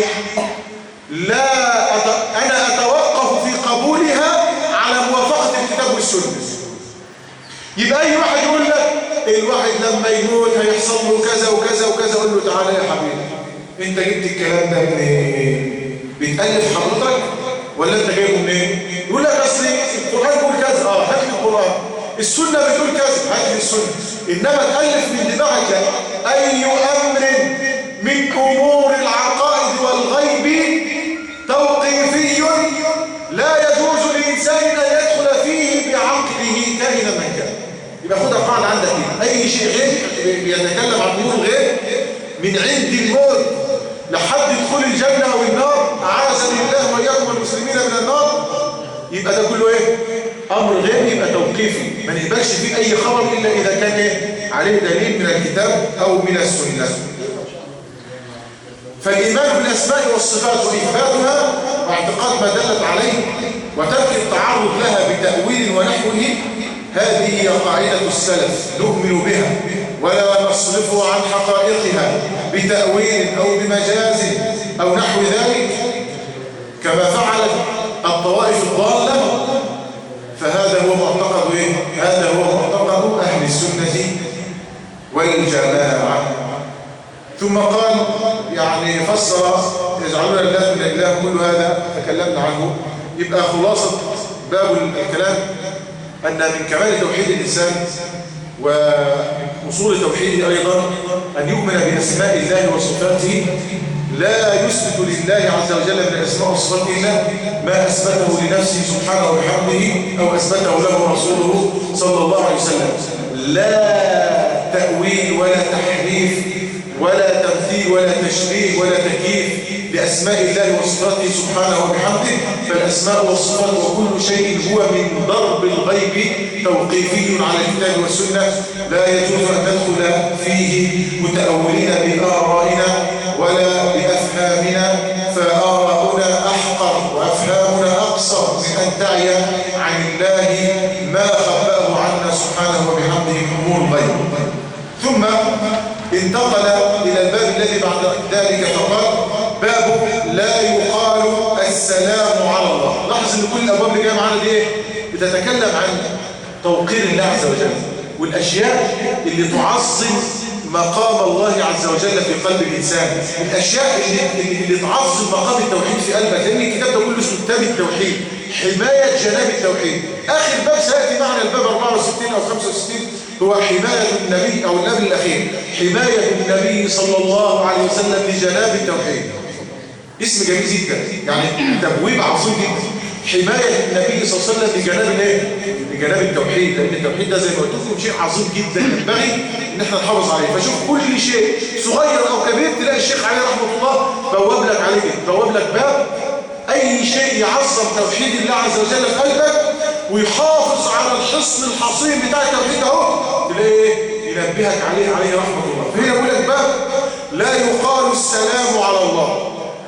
أنا أتوقف في قبولها على موافقة الكتاب والسنة. يبقى أي واحد يقول لك الواحد لما يموت هيحصل له كذا وكذا وكذا، قول له تعالى يا حبيبي انت جبت الكلام ده منين؟ بتألف حضرتك ولا انت جايبه منين؟ يقول لك اصل القرآن بيقول كذا، هات لي القرآن. السنة بتقول كذا، هات لي السنة. انما تألف من دماغك لا. اي امر من امور العقائد والغيب توقيفي لا يجوز للإنسان أن يدخل فيه بعقله كائنا من كان. يبقى خدها قاعدة عندك كده، أي شيء غير بيتكلم عن أمور غير من عند الموت لحد دخول الجنة أو النار، أعاذني الله وإياكم المسلمين من النار، يبقى ده كله إيه؟ أمر غير، يبقى توقيفي، ما نقبلش فيه أي خبر إلا إذا كان إيه؟ عليه دليل من الكتاب أو من السنة. فالإيمان بالأسماء والصفات وإثباتها واعتقاد ما دلت عليه وترك التعرض لها بتأويل ونحوه، هذه هي قاعدة السلف نؤمن بها ولا نصرف عن حقائقها بتأويل أو بمجاز أو نحو ذلك كما فعلت الطوائف الضالة. فهذا هو معتقد إيه؟ هذا هو معتقد أهل السنة والجماعة. ثم قال يعني فسر يجعلون الله من الإله، كل هذا تكلمنا عنه. يبقى خلاصة باب الكلام أن من كمال توحيد الإنسان وأصول توحيده أيضا أن يؤمن بأسماء الله وصفاته، لا يثبت لله عز وجل من الأسماء والصفات إلا ما أثبته لنفسه سبحانه وبحمده أو أثبته له رسوله صلى الله عليه وسلم، لا تأويل ولا تحريف ولا تمثيل ولا تشبيه ولا تكييف لأسماء الله وصفاته سبحانه وبحمده. فالأسماء والصفات وكل شيء هو من ضرب الغيب توقيفي على الكتاب والسنة، لا يجوز أن ندخل فيه متأولين بآرائنا ولا بأفهامنا، فآراؤنا أحقر وأفهامنا أقصر من أن تعي عن الله ما خبأه عنا سبحانه وبحمده من أمور الغيب. ثم انتقل إلى الباب الذي بعد ذلك فقال باب لا يقال السلام على الله. لاحظ ان كل الابواب اللي جايه معانا دي ايه؟ بتتكلم عن توقير الله عز وجل والاشياء اللي تعظم مقام الله عز وجل في قلب الانسان، الاشياء اللي تعظم مقام التوحيد في قلبك، لان الكتاب ده كله اسمه كتاب التوحيد، حمايه جناب التوحيد. اخر باب سياتي معنا الباب 64 او 65 هو حماية النبي أو النبي الأخير، حماية النبي صلى الله عليه وسلم لجناب التوحيد. اسم جميل جدا، يعني تبويب عظيم جدا. حماية النبي صلى الله عليه وسلم لجناب الايه؟ لجناب التوحيد، لأن التوحيد ده زي ما قلت لكم شيء عظيم جدا ينبغي إن احنا نحافظ عليه. فشوف كل شيء صغير أو كبير تلاقي الشيخ عليه رحمة الله بواب لك عليه كده، بواب لك باب أي شيء يعظم توحيد الله عز وجل في قلبك ويحافظ على الحصن الحصين بتاع التوحيد اهو، تلاقيه ينبهك عليه رحمه الله. فهنا بيقول لك باب لا يقال السلام على الله.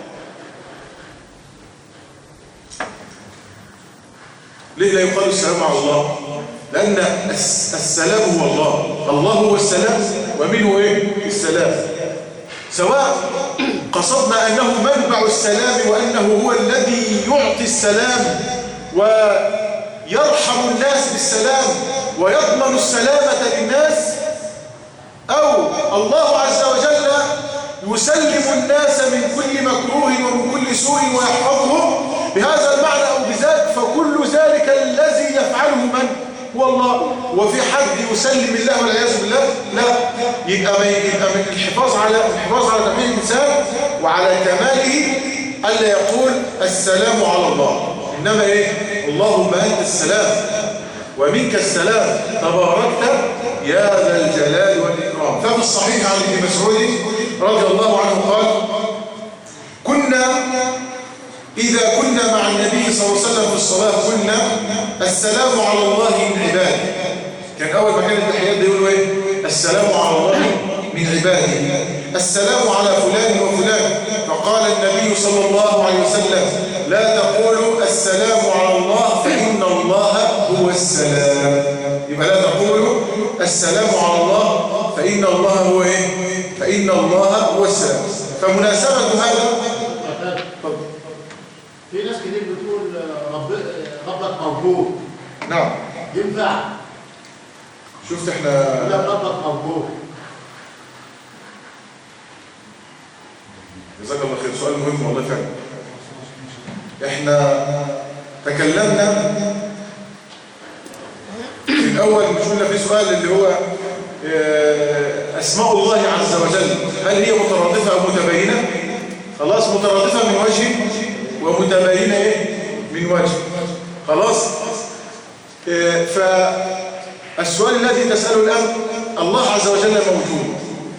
ليه لا يقال السلام على الله؟ لأن السلام هو الله، الله هو السلام ومنه ايه؟ السلام. سواء قصدنا أنه منبع السلام وأنه هو الذي يعطي السلام ويرحم الناس بالسلام ويضمن السلامة للناس، أو الله عز وجل يسلم الناس من كل مكروه ومن كل سوء ويحفظهم بهذا المعنى أو بذلك، فكل ذلك الذي يفعله من؟ هو الله. وفي حد يسلم الله والعياذ بالله؟ لا. يبقى من الحفاظ على توحيد الإنسان وعلى كماله ألا يقول السلام على الله، إنما إيه؟ اللهم أنت السلام ومنك السلام تباركت يا ذا الجلال والإكرام. ففي الصحيح عن ابن مسعود رضي الله عنه قال كنا إذا كنا مع النبي صلى الله عليه وسلم في الصلاة قلنا السلام على الله من عباده. كان أول ما كان التحيات دي يقولوا إيه؟ السلام على الله من عباده، السلام على فلان وفلان. فقال النبي صلى الله عليه وسلم لا تقولوا السلام على الله فإن الله هو السلام. يبقى لا تقولوا السلام على الله فإن الله هو إيه؟ فإن الله هو السلام. فمناسبة هذا
في ناس كتير بتقول ربك موجود.
نعم
ينفع؟
شفت احنا
لا ربك موجود.
جزاك الله خير، سؤال مهم والله فعلا. احنا تكلمنا في الاول مش قلنا في سؤال اللي هو اسماء الله عز وجل هل هي مترادفه او متباينه؟ خلاص، مترادفه من وجه ومتباينه ايه من وجه. خلاص. فالسؤال الذي تساله الان الله عز وجل موجود،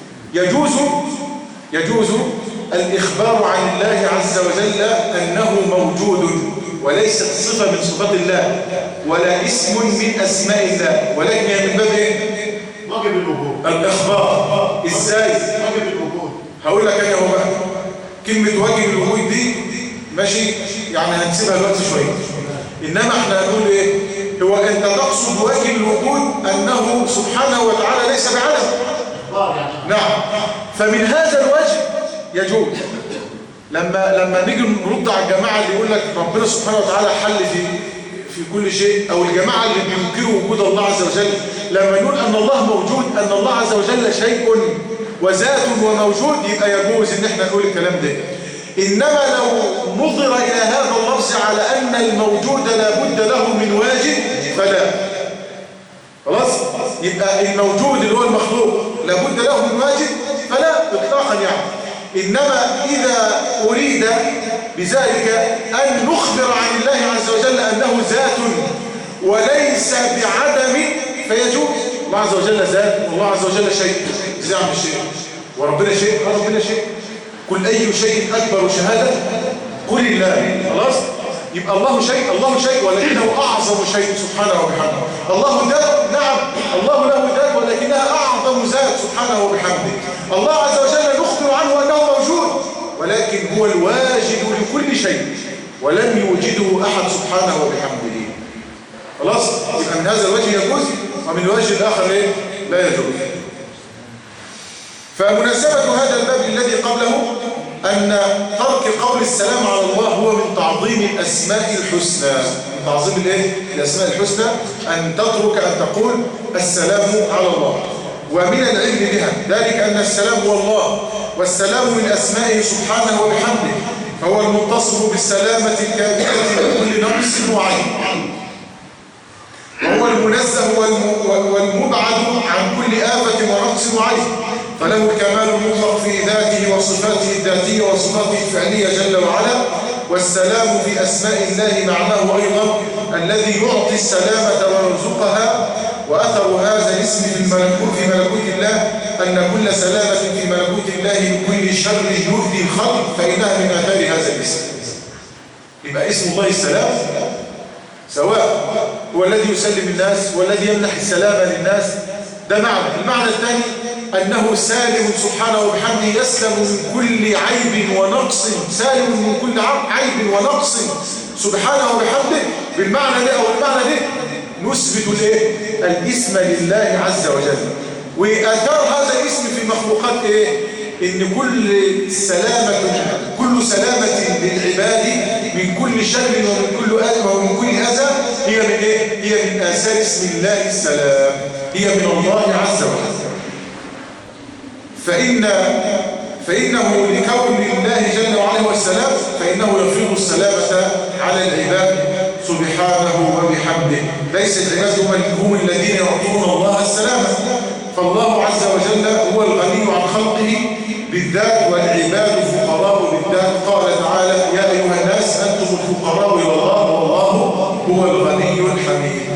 يجوز الإخبار عن الله عز وجل أنه موجود، وليست صفة من صفات الله ولا اسم من أسماء الله، ولكن هي من باب إيه؟
واجب الوجود.
الإخبار. إزاي؟
واجب الوجود.
هقول لك أنا هو بقى كلمة واجب الوجود دي ماشي، يعني هنسيبها دلوقتي شوية. إنما إحنا هنقول إيه؟ هو أنت تقصد واجب الوجود أنه سبحانه وتعالى ليس بعدم. نعم. فمن هذا الوجه يجوز لما نيجي نرد على الجماعه اللي يقول لك ربنا سبحانه وتعالى حل في كل شيء، او الجماعه اللي بينكروا وجود الله عز وجل، لما نقول ان الله موجود، ان الله عز وجل شيء وذات وموجود، يبقى يجوز ان احنا نقول الكلام ده. انما لو نظر الى هذا اللفظ على ان الموجود لا بد له من واجب فلا. خلاص، يبقى الموجود اللي هو المخلوق لابد له من واجب فلا اطلاقا يعني. إنما إذا أريد بذلك أن نخبر عن الله عز وجل أنه ذات وليس بعدم فيجوز. الله عز وجل ذات والله عز وجل شيء، زي عم الشيء، وربنا شيء وربنا شيء. قل أي شيء أكبر شهادة؟ قل الله. خلاص، يبقى الله شيء ولكنه أعظم شيء سبحانه وبحمده. الله ذات، نعم الله له ذات ولكنها أعظم ذات سبحانه وبحمده. الله عز وجل نخبر عنه أنه موجود، ولكن هو الواجد لكل شيء ولم يوجده أحد سبحانه وبحمده. خلاص، يبقى من هذا الوجه يجوز، ومن الوجه الآخر إيه؟ لا يجوز. فمناسبة هذا الباب الذي قبله أن ترك قول السلام على الله هو من تعظيم الأسماء الحسنى. من تعظيم الإيه؟ الأسماء الحسنى أن تترك أن تقول السلام على الله. ومن العلم بها ذلك أن السلام هو الله، والسلام من أسمائه سبحانه وبحمده، فهو المتصف بالسلامة الكاملة من كل نقص وعيب، وهو المنزه والمبعد عن كل آفة ونقص وعيب، فله الكمال المطلق في ذاته وصفاته الذاتية وصفاته الفعلية جل وعلا. والسلام في أسماء الله معناه أيضا الذي يعطي السلامة ويرزقها. وأثر هذا الاسم في ملكوت الله أن كل سلامة في ملكوت الله من كل شر يؤذي الخلق فإنها من آثار هذا الاسم. يبقى اسم الله السلام سواء هو الذي يسلم الناس والذي يمنح السلامة للناس، ده معنى. المعنى الثاني أنه سالم سبحانه وبحمده، يسلم من كل عيب ونقص، سالم من كل عيب ونقص سبحانه وبحمده. بالمعنى ده أو المعنى ده نثبت الايه؟ الاسم لله عز وجل. وآثار هذا الاسم في مخلوقات ايه؟ ان كل سلامة للعباد من كل شر ومن كل أذى هي من ايه؟ هي من آثار اسم الله السلام، هي من الله عز وجل. فإنه لكون الله جل وعلا والسلام فإنه يفرض السلامة على العباد سبحانه وبحمده. ليس العباد هم الذين يعطون الله السلامة، فالله عز وجل هو الغني عن خلقه بالذات والعباد فقراء بالذات. قال تعالى يا أيها الناس أنتم الفقراء إلى الله والله هو الغني الحميد.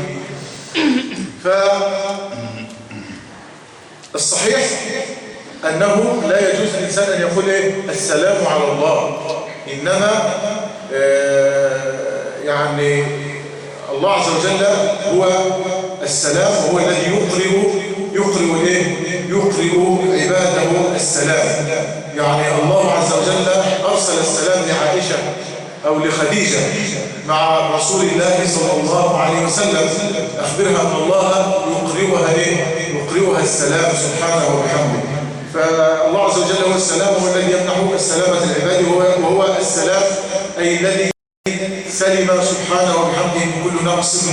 فالصحيح أنه لا يجوز للإنسان أن يقول السلام على الله، إنما يعني الله عز وجل هو السلام، وهو الذي يقرئ عباده السلام. يعني الله عز وجل أرسل السلام لعائشة أو لخديجة مع رسول الله صلى الله عليه وسلم، أخبرها أن الله يقرئها السلام سبحانه وبحمده. فالله عز وجل هو السلام، هو الذي يمنح السلامة للعباد، وهو السلام أي الذي سلم سبحانه وبحمده من كل نقص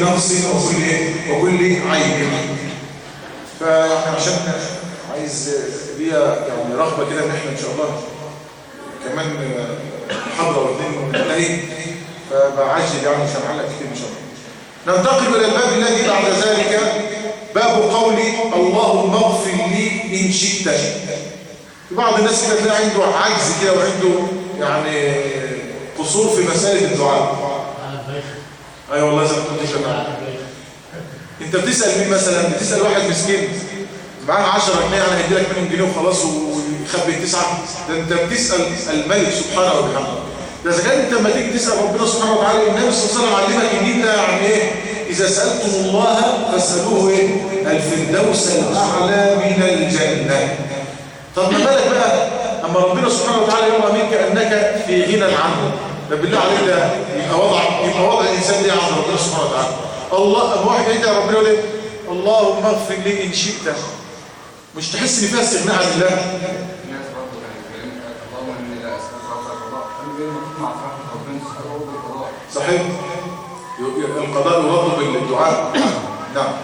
وكل عيب. فعشان عايز ليا يعني رغبة كده ان احنا ان شاء الله كمان محاضرة واثنين ننتهي، فبعجل يعني مش هنعلق كتير ان شاء الله. ننتقل الى الباب الذي بعد ذلك، باب قولي اللهم اغفر لي ان شئت. بعض الناس كده تلاقي عنده عجز كده وعنده يعني قصور في مسائل الدعاء. ايوه والله زي ما كنت شغال. انت بتسال مين مثلا؟ بتسال واحد مسكين معاه 10 جنيه، يعني هيدي لك منهم جنيه وخلاص ويخبي التسعه؟ ده انت بتسال الملك سبحانه وبحمده. ده اذا كان انت لما تيجي تسال ربنا سبحانه وتعالى، النبي صلى الله عليه وسلم علمك ان انت يعني ايه؟ اذا سالتم الله فاسالوه ايه؟ الفردوس الاعلى من الجنه. طب ما بالك بقى اما ربنا سبحانه وتعالى يرى منك انك في غنى عنه؟ ده بالله عليك ده يبقى وضع الانسان ده عند ربنا سبحانه وتعالى. الله واحد يدعي ربنا يقول ايه؟ اللهم اغفر لي ان شئت. مش تحس ان فيها استغناء عن الله؟
الناس برضه يعني اللهم اني لا اسالك الله، قالوا لي مع رحمه ربنا سبحانه وتعالى.
صحيح. القضاء يرد بالدعاء. نعم.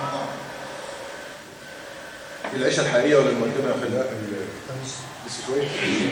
العيشه الحقيقيه ولا المقدمه خليها بس شويه.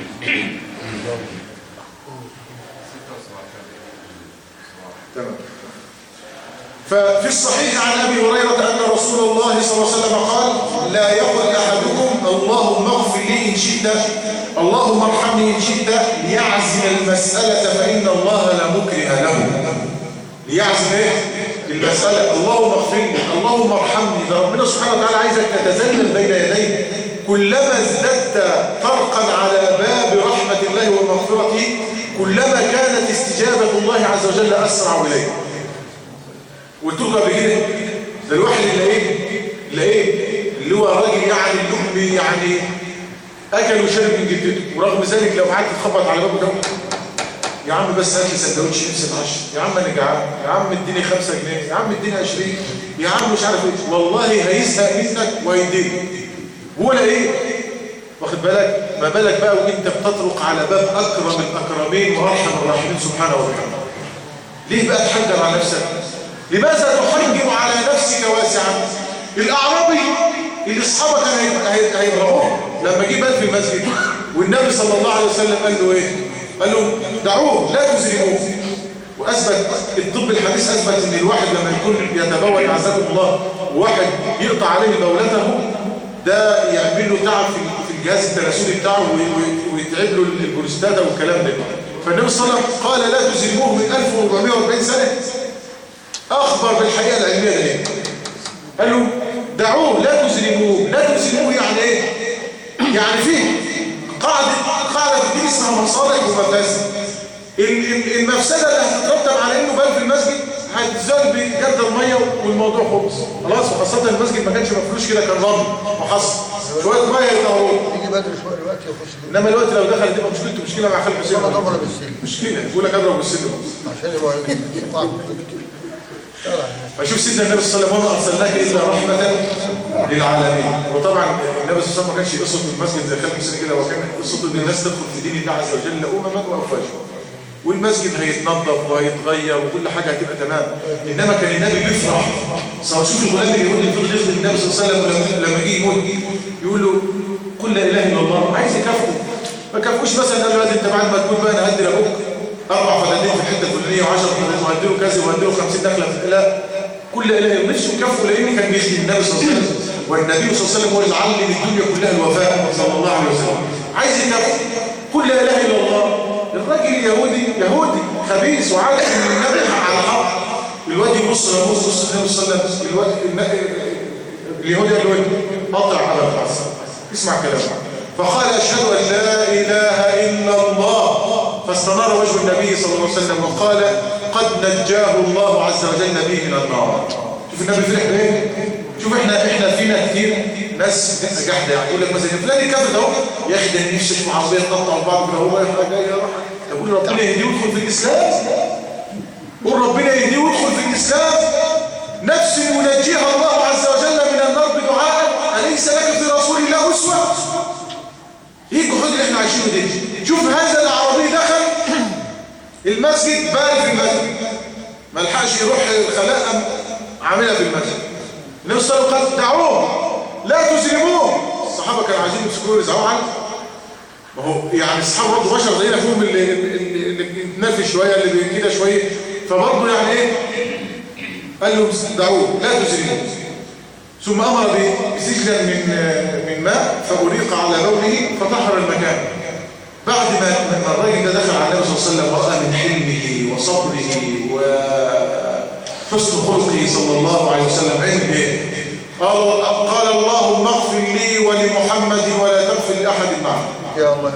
تمام. ففي الصحيح عن أبي هريرة أن رسول الله صلى الله عليه وسلم قال: لا يقل أحدكم اللهم اغفر لي إن شئت، اللهم ارحمني إن شئت، ليعزم المسألة فإن الله لا مكره له. ليعزم إيه؟ المسألة. اللهم اغفر لي، اللهم ارحمني. ده ربنا سبحانه وتعالى عايزك تتذلل بين يديه. كلما ازددت طرقا على باب رحمة الله ومغفرته، كلما كانت استجابة الله عز وجل أسرع إليه. قلت له قبل كده، ده الواحد اللي هو راجل يعني الأم يعني أكل وشرب من جدته، ورغم ذلك لو قعدت تخبط على بابه ده: يا عم بس هات لي سندوتش نفسي اتعشى، يا عم انا جعان، يا عم اديني 5 جنيه، يا عم اديني 20، يا عم مش عارف ايه، والله هيزهق منك وهيديك. ولا ايه؟ واخد بالك؟ ما بالك بقى وانت بتطرق على باب اكرم الاكرمين وارحم الراحمين سبحانه وتعالى. ليه بقى تحجر على نفسك؟ لماذا تحجر على نفسك واسعا؟ الاعرابي اللي اصحابك هيضربوه لما جه بال في المسجد، والنبي صلى الله عليه وسلم قال له ايه؟ قال له: دعوه لا تزرموه. واثبت الطب الحديث اثبت ان الواحد لما يكون يتبول عزكم الله وواحد يقطع عليه بولته، ده يعمل له تعب في الجهاز التناسلي بتاعه ويتعب له البروستاتا والكلام ده. فالنبي صلى الله عليه وسلم قال: لا تزرموه من 1440 سنه. اخبر بالحقيقه العلميه ده ايه؟ قال له: دعوه لا تزرموه. لا تزرموه يعني ايه؟ يعني فيه قاعده في الدين اسمها مصالح ومفاسد. المفسده اللي هتترتب على انه بال في المسجد هتزال بجد الميه والموضوع خلص خلاص. وخاصه المسجد ما كانش مفروش كده، كان رمل وحصى شويه ميه يطهروه.
يجي بدري شويه الوقت يخش.
انما الوقت لو دخل تبقى مشكلته مشكله مع خلق السن.
اضرب بالسن.
مشكله بيقول لك اضرب بالسن
عشان يبقى يطلع.
فشوف سيدنا النبي صلى الله عليه وسلم: وما ارسلناك الا رحمه للعالمين. وطبعا النبي صلى الله عليه وسلم ما كانش يقصد في المسجد زي خلق السن كده، وكان يقصد ان الناس تدخل في دين الله عز وجل امما وافواجا، والمسجد هيتنظف وهيتغير وكل حاجه هتبقى تمام. انما كان النبي بيفرح. شوف الغلام اللي يقول لفضل يخدم النبي صلى الله عليه وسلم لما جه يموت يقول له: قل لا اله الا الله. عايز يكافئه، ما كافئوش مثلا قال له: انت بعد ما تموت بقى انا هدي لابوك 4 فدادين في الحته الفلانيه و10 فدادين وهدي له كذا وهدي له 50 دخله. لا، كل لا اله الا الله. نفسه يكافئه لان كان بيخدم النبي صلى الله عليه وسلم، والنبي صلى الله عليه وسلم هو اللي علم الدنيا كلها الوفاء صلى الله عليه وسلم. عايز يكافئه: قل لا اله الا الله. الراجل يهودي خبيث وعارف ان النبي على الحق. الواد يبص لبص النبي صلى الله عليه وسلم، اليهودي قال له: قطع على الحصى، اسمع كلامه. فقال: اشهد ان لا اله الا الله فاستنار وجه النبي صلى الله عليه وسلم وقال قد نجاه الله عز وجل به من النار. شوف النبي فرح بايه؟ شوف احنا فينا كتير ناس جحده، يعني يقول لك مثلا فلان كافر اهو يا اخي ده نفسك في عربيه تقطع بعض كده، هو رايح جاي راح يقول ربنا يهديه ويدخل في الاسلام. قول ربنا يهديه ويدخل في الاسلام. نفس ينجيها الله عز وجل من النار بدعاء أليس لك في رسول الله أسوة؟ ايه الجهود اللي احنا عايشينه دي؟ شوف هذا العربي دخل المسجد بارك في المسجد، ما لحقش يروح الخلاء عاملها في المسجد. النبي صلى الله عليه وسلم قال دعوه لا تسلموه. الصحابه كانوا عايزين يمسكوه يزعقوا عنه. ما هو يعني الصحابه برضه بشر زينا، فيهم اللي بيتنفس شويه اللي كده شويه، فبرضه يعني ايه؟ قال له دعوه لا تسلموه. ثم امر بسجلا من ماء فأريق على بوله فطهر المكان. بعد ما الراجل ده دخل على النبي صلى الله عليه وسلم ورأى من حلمه وصبره وحسن خلقه صلى الله عليه وسلم علم ايه؟ قال اللهم اغفر لي ولمحمد ولا تغفر لأحد معه.
يا الله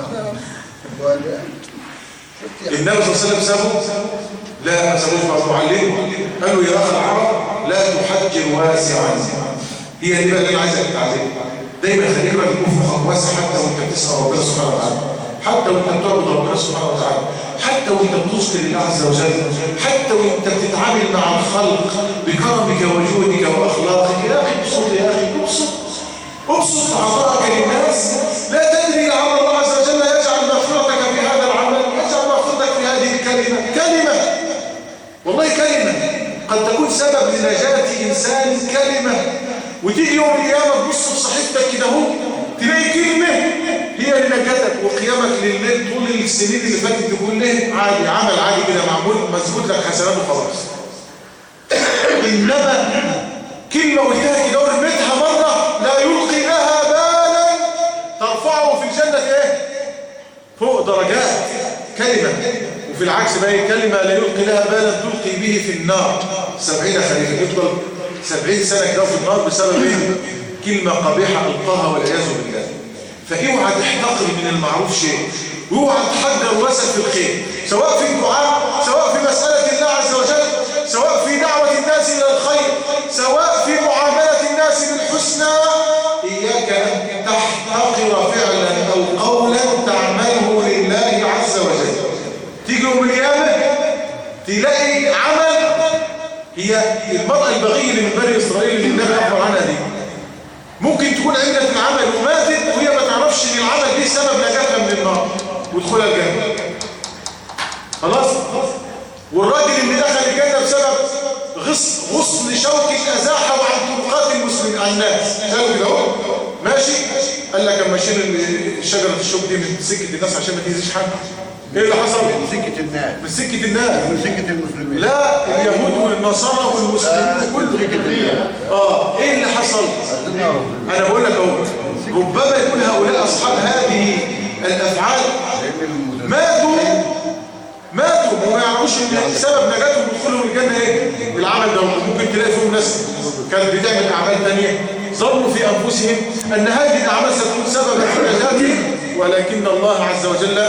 النبي صلى الله عليه وسلم سابه؟ لا، ما سابوش، معلمه قال له يا اخ العرب لا تحجر واسعا. هي دي بقى اللي انا عايزك تتعلمها. دايما خليك راجل مفخم واسع حتى وانت بتسال ربنا سبحانه وتعالى، حتى وانت بتعبد ربنا سبحانه وتعالى، حتى وانت بتذكر الله عز وجل، حتى وانت بتتعامل مع الخلق بكرمك وجودك واخلاقك. يا اخي ابسط، يا اخي ابسط عطاءك للناس. لا تدري لعل الله عز وجل يجعل مغفرتك في هذا العمل، يجعل مغفرتك في هذه كلمه والله كلمه قد تكون سبب لنجاة انسان. كلمه وتيجي يوم القيامة تبص في صحيفتك كده اهو تلاقي كلمة هي اللي نجتك، وقيامك لليل طول السنين اللي فاتت دي كلها عادي، عمل عادي كده معمول مظبوط لك حسنات وخلاص. إنما كلمة قلتها كده ورميتها مرة لا يلقي لها بالا ترفعه في الجنة ايه؟ فوق درجات. كلمة. وفي العكس بقى كلمة لا يلقي لها بالا تلقي به في النار 70 خريفا، يفضل 70 سنة كده في النار بسبب ايه؟ كلمة قبيحة ألقاها والعياذ بالله. فاوعى تحتقر من المعروف شيء، واوعى تحجر واسع في الخير، سواء في الدعاء، سواء في مسألة الله عز وجل، سواء في دعوة الناس إلى الخير، سواء في معاملة الناس بالحسنى. إياك أن تحتقر فعلا أو قولا تعمله لله عز وجل. تيجي يوم القيامة تلاقي عمل. هي المرأة البغية اللي من بني إسرائيل اللي النبي أخبر عنها دي ممكن تكون عملت العمل وماتت وهي ما تعرفش ان العمل دي سبب نجاتها من النار ودخولها الجنة. خلاص؟ والراجل اللي دخل الجنة بسبب غصن شوك أزاحه عن طرقات المسلمين عن الناس. شايف كده اهو ماشي؟ قال لك اما اشيل شجرة الشوك دي من سكة الناس عشان ما تأذيش حد. ايه اللي حصل؟
من سكة الناس.
من سكة الناس.
من سكة المسلمين.
لا، اليهود والنصارى والمسلمين كله. ايه اللي حصل؟ انا بقول لك اهو ربما يكون هؤلاء اصحاب هذه الافعال ماتوا وما يعرفوش ان سبب نجاتهم ودخولهم الجنه ايه؟ العمل ده. ممكن تلاقي فيهم ناس كانت بتعمل اعمال ثانيه ظنوا في انفسهم ان هذه الاعمال ستكون سببا في نجاتهم، ولكن الله عز وجل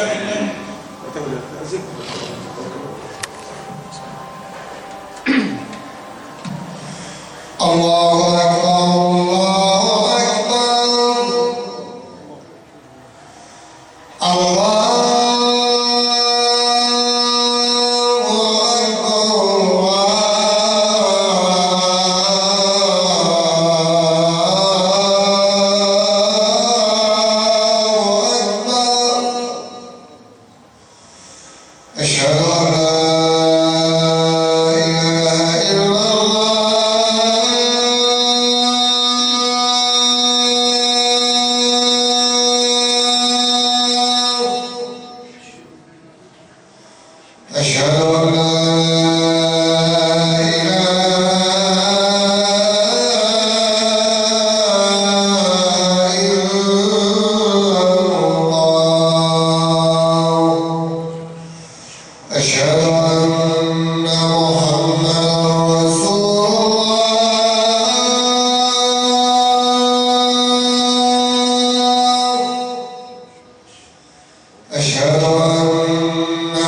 الله أكبر الله أشهد أن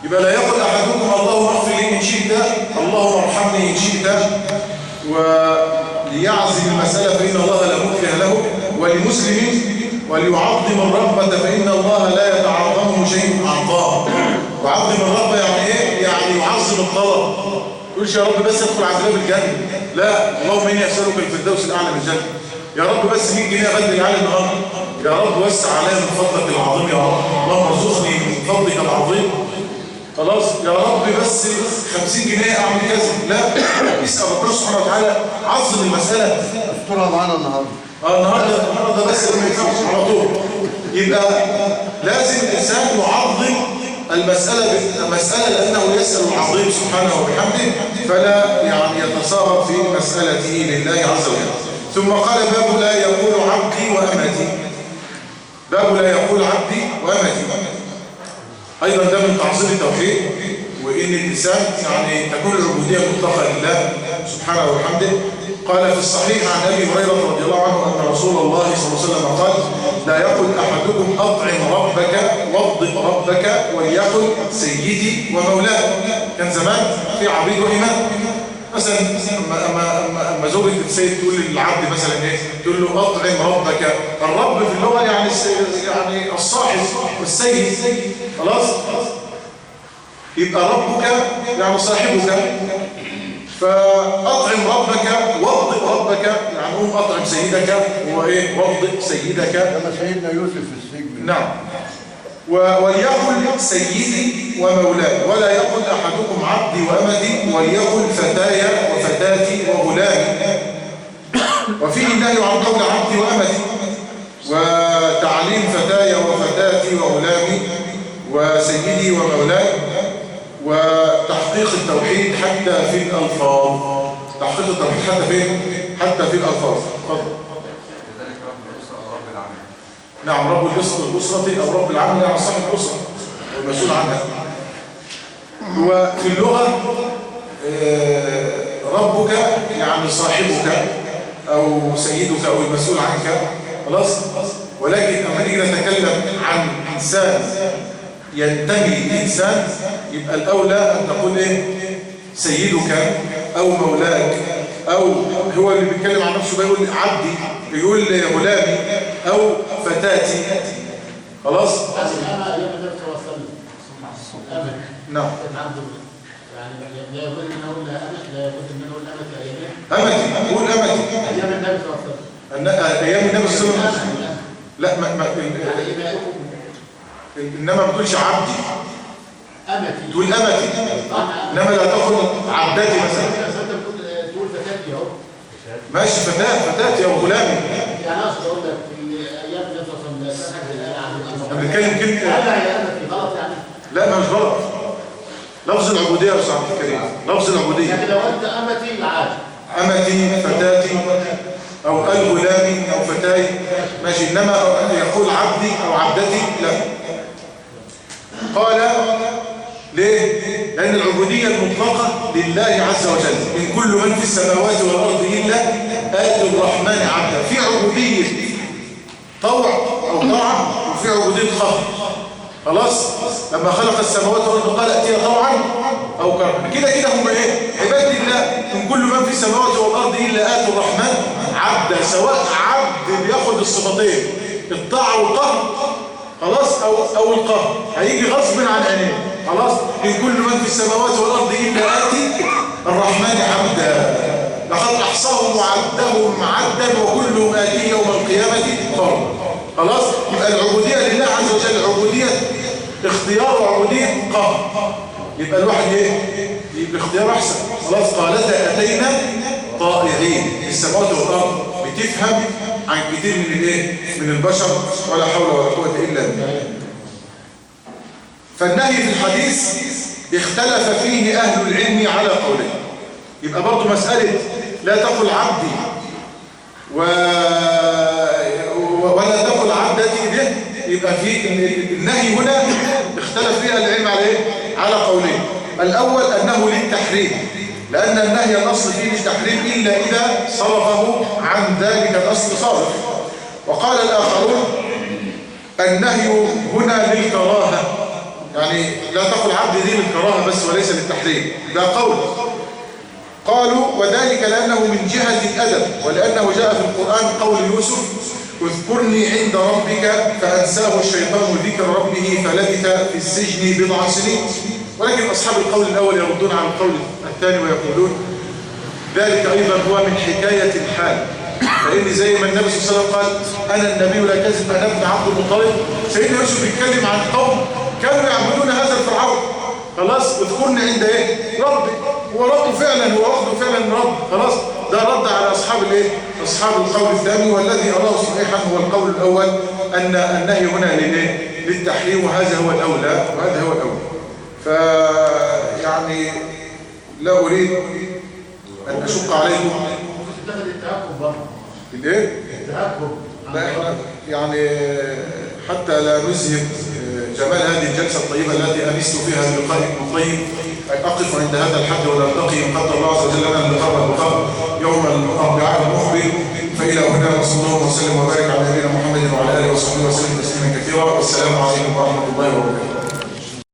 يبقى لا يقول أحدكم اللهم اغفر لي إن شئت، اللهم ارحمني إن شئت، وليعزم المسألة فإن الله لا مكره له، ولمسلم وليعظم الرغبة فإن الله لا يتعظمه شيء أعطاه. وعظم الرغبة يعني إيه؟ يعني يعظم الطلب. يقولش يا رب بس ادخل على باب الجنة، لا، اللهم إني أسألك الفردوس الأعلى من الجنة. يا رب بس 100 جنيه أبدل علي النهارده، يا رب وسع عليا من فضلك العظيم يا رب، اللهم ارزقني من فضلك العظيم. خلاص يا رب بس 50 جنيه أعمل كذا، لا، اسأل ربنا سبحانه وتعالى عظم المسألة.
استرها معانا النهارده.
النهارده بس ما ينفعش على طول. يبقى لازم الإنسان يعظم المسألة لأنه يسأل العظيم سبحانه وبحمده، فلا يعني يتصاغر في مسألته لله عز وجل. ثم قال باب لا يقول عبدي وأمتي. باب لا يقول عبدي وأمتي أيضا ده من تعظيم التوحيد، وإن الإنسان يعني تكون العبودية مطلقة لله سبحانه وبحمده. قال في الصحيح عن أبي هريرة رضي الله عنه أن رسول الله صلى الله عليه وسلم قال لا يقل أحدكم أطعم ربك واغضب ربك وليقل سيدي ومولاه. كان زمان في عبيد وإمام، مثلا اما زوجة السيد تقول للعبد مثلا ايه، تقول له اطعم ربك. الرب في اللغه يعني الصاحب والسيد، خلاص. يبقى ربك يعني صاحبك، فاطعم ربك واغضب ربك يعني قوم اطعم سيدك وايه واغضب سيدك
كما سيدنا يوسف في السجن.
نعم. وليقل سيدي ومولاي، ولا يقل أحدكم عبدي وأمتي، وليقل فتاي وفتاتي وغلامي. وفيه النهي عن قول عبدي وأمتي، وتعليم فتاي وفتاتي وغلامي وسيدي ومولاي، وتحقيق التوحيد حتى في الألفاظ. تحقيق التوحيد حتى في الألفاظ. نعم، رب الأسرة أو رب العمل يعني صاحب الأسرة والمسؤول عنها. وفي اللغة ربك يعني صاحبك أو سيدك أو المسؤول عنك، خلاص. ولكن لما نيجي نتكلم عن إنسان ينتمي لإنسان، يبقى الأولى أن تقول إيه؟ سيدك أو مولاك، أو هو اللي بيتكلم عن نفسه بيقول عبدي، بيقول غلامي أو فتاتي، خلاص. نعم.
يعني لا يقول ان اقول امك، لا يقول ان اقول امك
امتي، قول امتي.
ايام النبي صلى الله عليه وسلم.
ايام النبي صلى الله عليه وسلم. لا انما ما تقولش عبدي،
امتي
تقول امتي، انما لا تقول عبدتي مثلا.
تقول فتاتي اهو،
ماشي، فتاتي او غلامي.
يعني اقصد اقول لك في ايام النبي صلى الله عليه وسلم
احنا بنتكلم كلمه
غلط يعني.
لا مش غلط، لفظ العبوديه يا استاذ عبد الكريم، لفظ العبوديه.
لكن لو انت امتي عادي،
امتي فتاتي او الغلامي او فتاي ماشي، انما يقول عبدي او عبدتي لا. قال ليه؟ لأن العبودية المطلقة لله عز وجل، من كل من في السماوات والأرض إلا آتي الرحمن عبدا. في عبودية طوع أو طاعة، وفي عبودية خلق، خلاص. لما خلق السماوات والأرض قال أتيها طوعا أو كرها. كده هم إيه؟ عباد الله، من كل من في السماوات والأرض إلا آتي الرحمن عبدا. سواء عبد بياخد الصفتين الطاعة والقهر، خلاص، أو القهر، هيجي غصب عن عينيه، خلاص. من كل من في السماوات والأرض إلا آتي الرحمن عبدا، لقد أحصاهم وعدهم عدا وكلهم آتيه يوم القيامة فردا، خلاص. يبقى العبودية لله عز وجل عبودية اختيار وعبودية قهر. يبقى الواحد ايه؟ يبقى اختيار أحسن، خلاص. قالتا أتينا طائعين. السماوات والأرض بتفهم عن كثير من الايه؟ من البشر، ولا حول ولا قوة إلا بالله. فالنهي في الحديث اختلف فيه أهل العلم على قولين. يبقى برضو مسألة لا تقل عبدي ولا تقل عبدتي به، يبقى في النهي هنا اختلف فيه أهل العلم على ايه؟ على قولين. الأول أنه للتحريم، لأن النهي الأصل فيه للتحريم إلا إذا صرفه عن ذلك الأصل صارف. وقال الآخرون النهي هنا للكراهة، يعني يعني لا تقل عبد دي للكراهة بس وليس للتحريم، ده قول. قالوا وذلك لأنه من جهة الأدب، ولأنه جاء في القرآن قول يوسف اذكرني عند ربك فأنساه الشيطان ذكر ربه فلبث في السجن بضع سنين. ولكن أصحاب القول الأول يردون على القول الثاني ويقولون ذلك أيضا هو من حكاية الحال، لأن زي ما النبي صلى الله عليه وسلم قال أنا النبي لا كذب أنا ابن عبد المطلب، سيدنا يوسف بيتكلم عن قوم كانوا يعبدون هذا الفرعون. خلاص اذكرني عند ايه؟ ربي. هو ربه فعلا، هو واخده فعلا رب. خلاص ده رد على أصحاب الايه؟ أصحاب القول الثاني، والذي أراه صحيحا هو القول الأول أن النهي هنا للايه؟ للتحريم، وهذا هو الأولى وهذا هو الأولى. فيعني لا أريد أن أشق عليكم.
التهكم برضه.
الايه؟
التهكم.
لا احنا يعني حتى لا نزهق جمال هذه الجلسة الطيبة التي أنست فيها بلقائكم الطيب، أقف عند هذا الحد ونلتقي إن قدر الله عز وجل لنا اللقاء يوم الأربعاء المقبل. فإلى هنا وصلى الله وسلم وبارك على نبينا محمد وعلى آله وصحبه وسلم تسليما كثيرا. والسلام عليكم ورحمة الله وبركاته.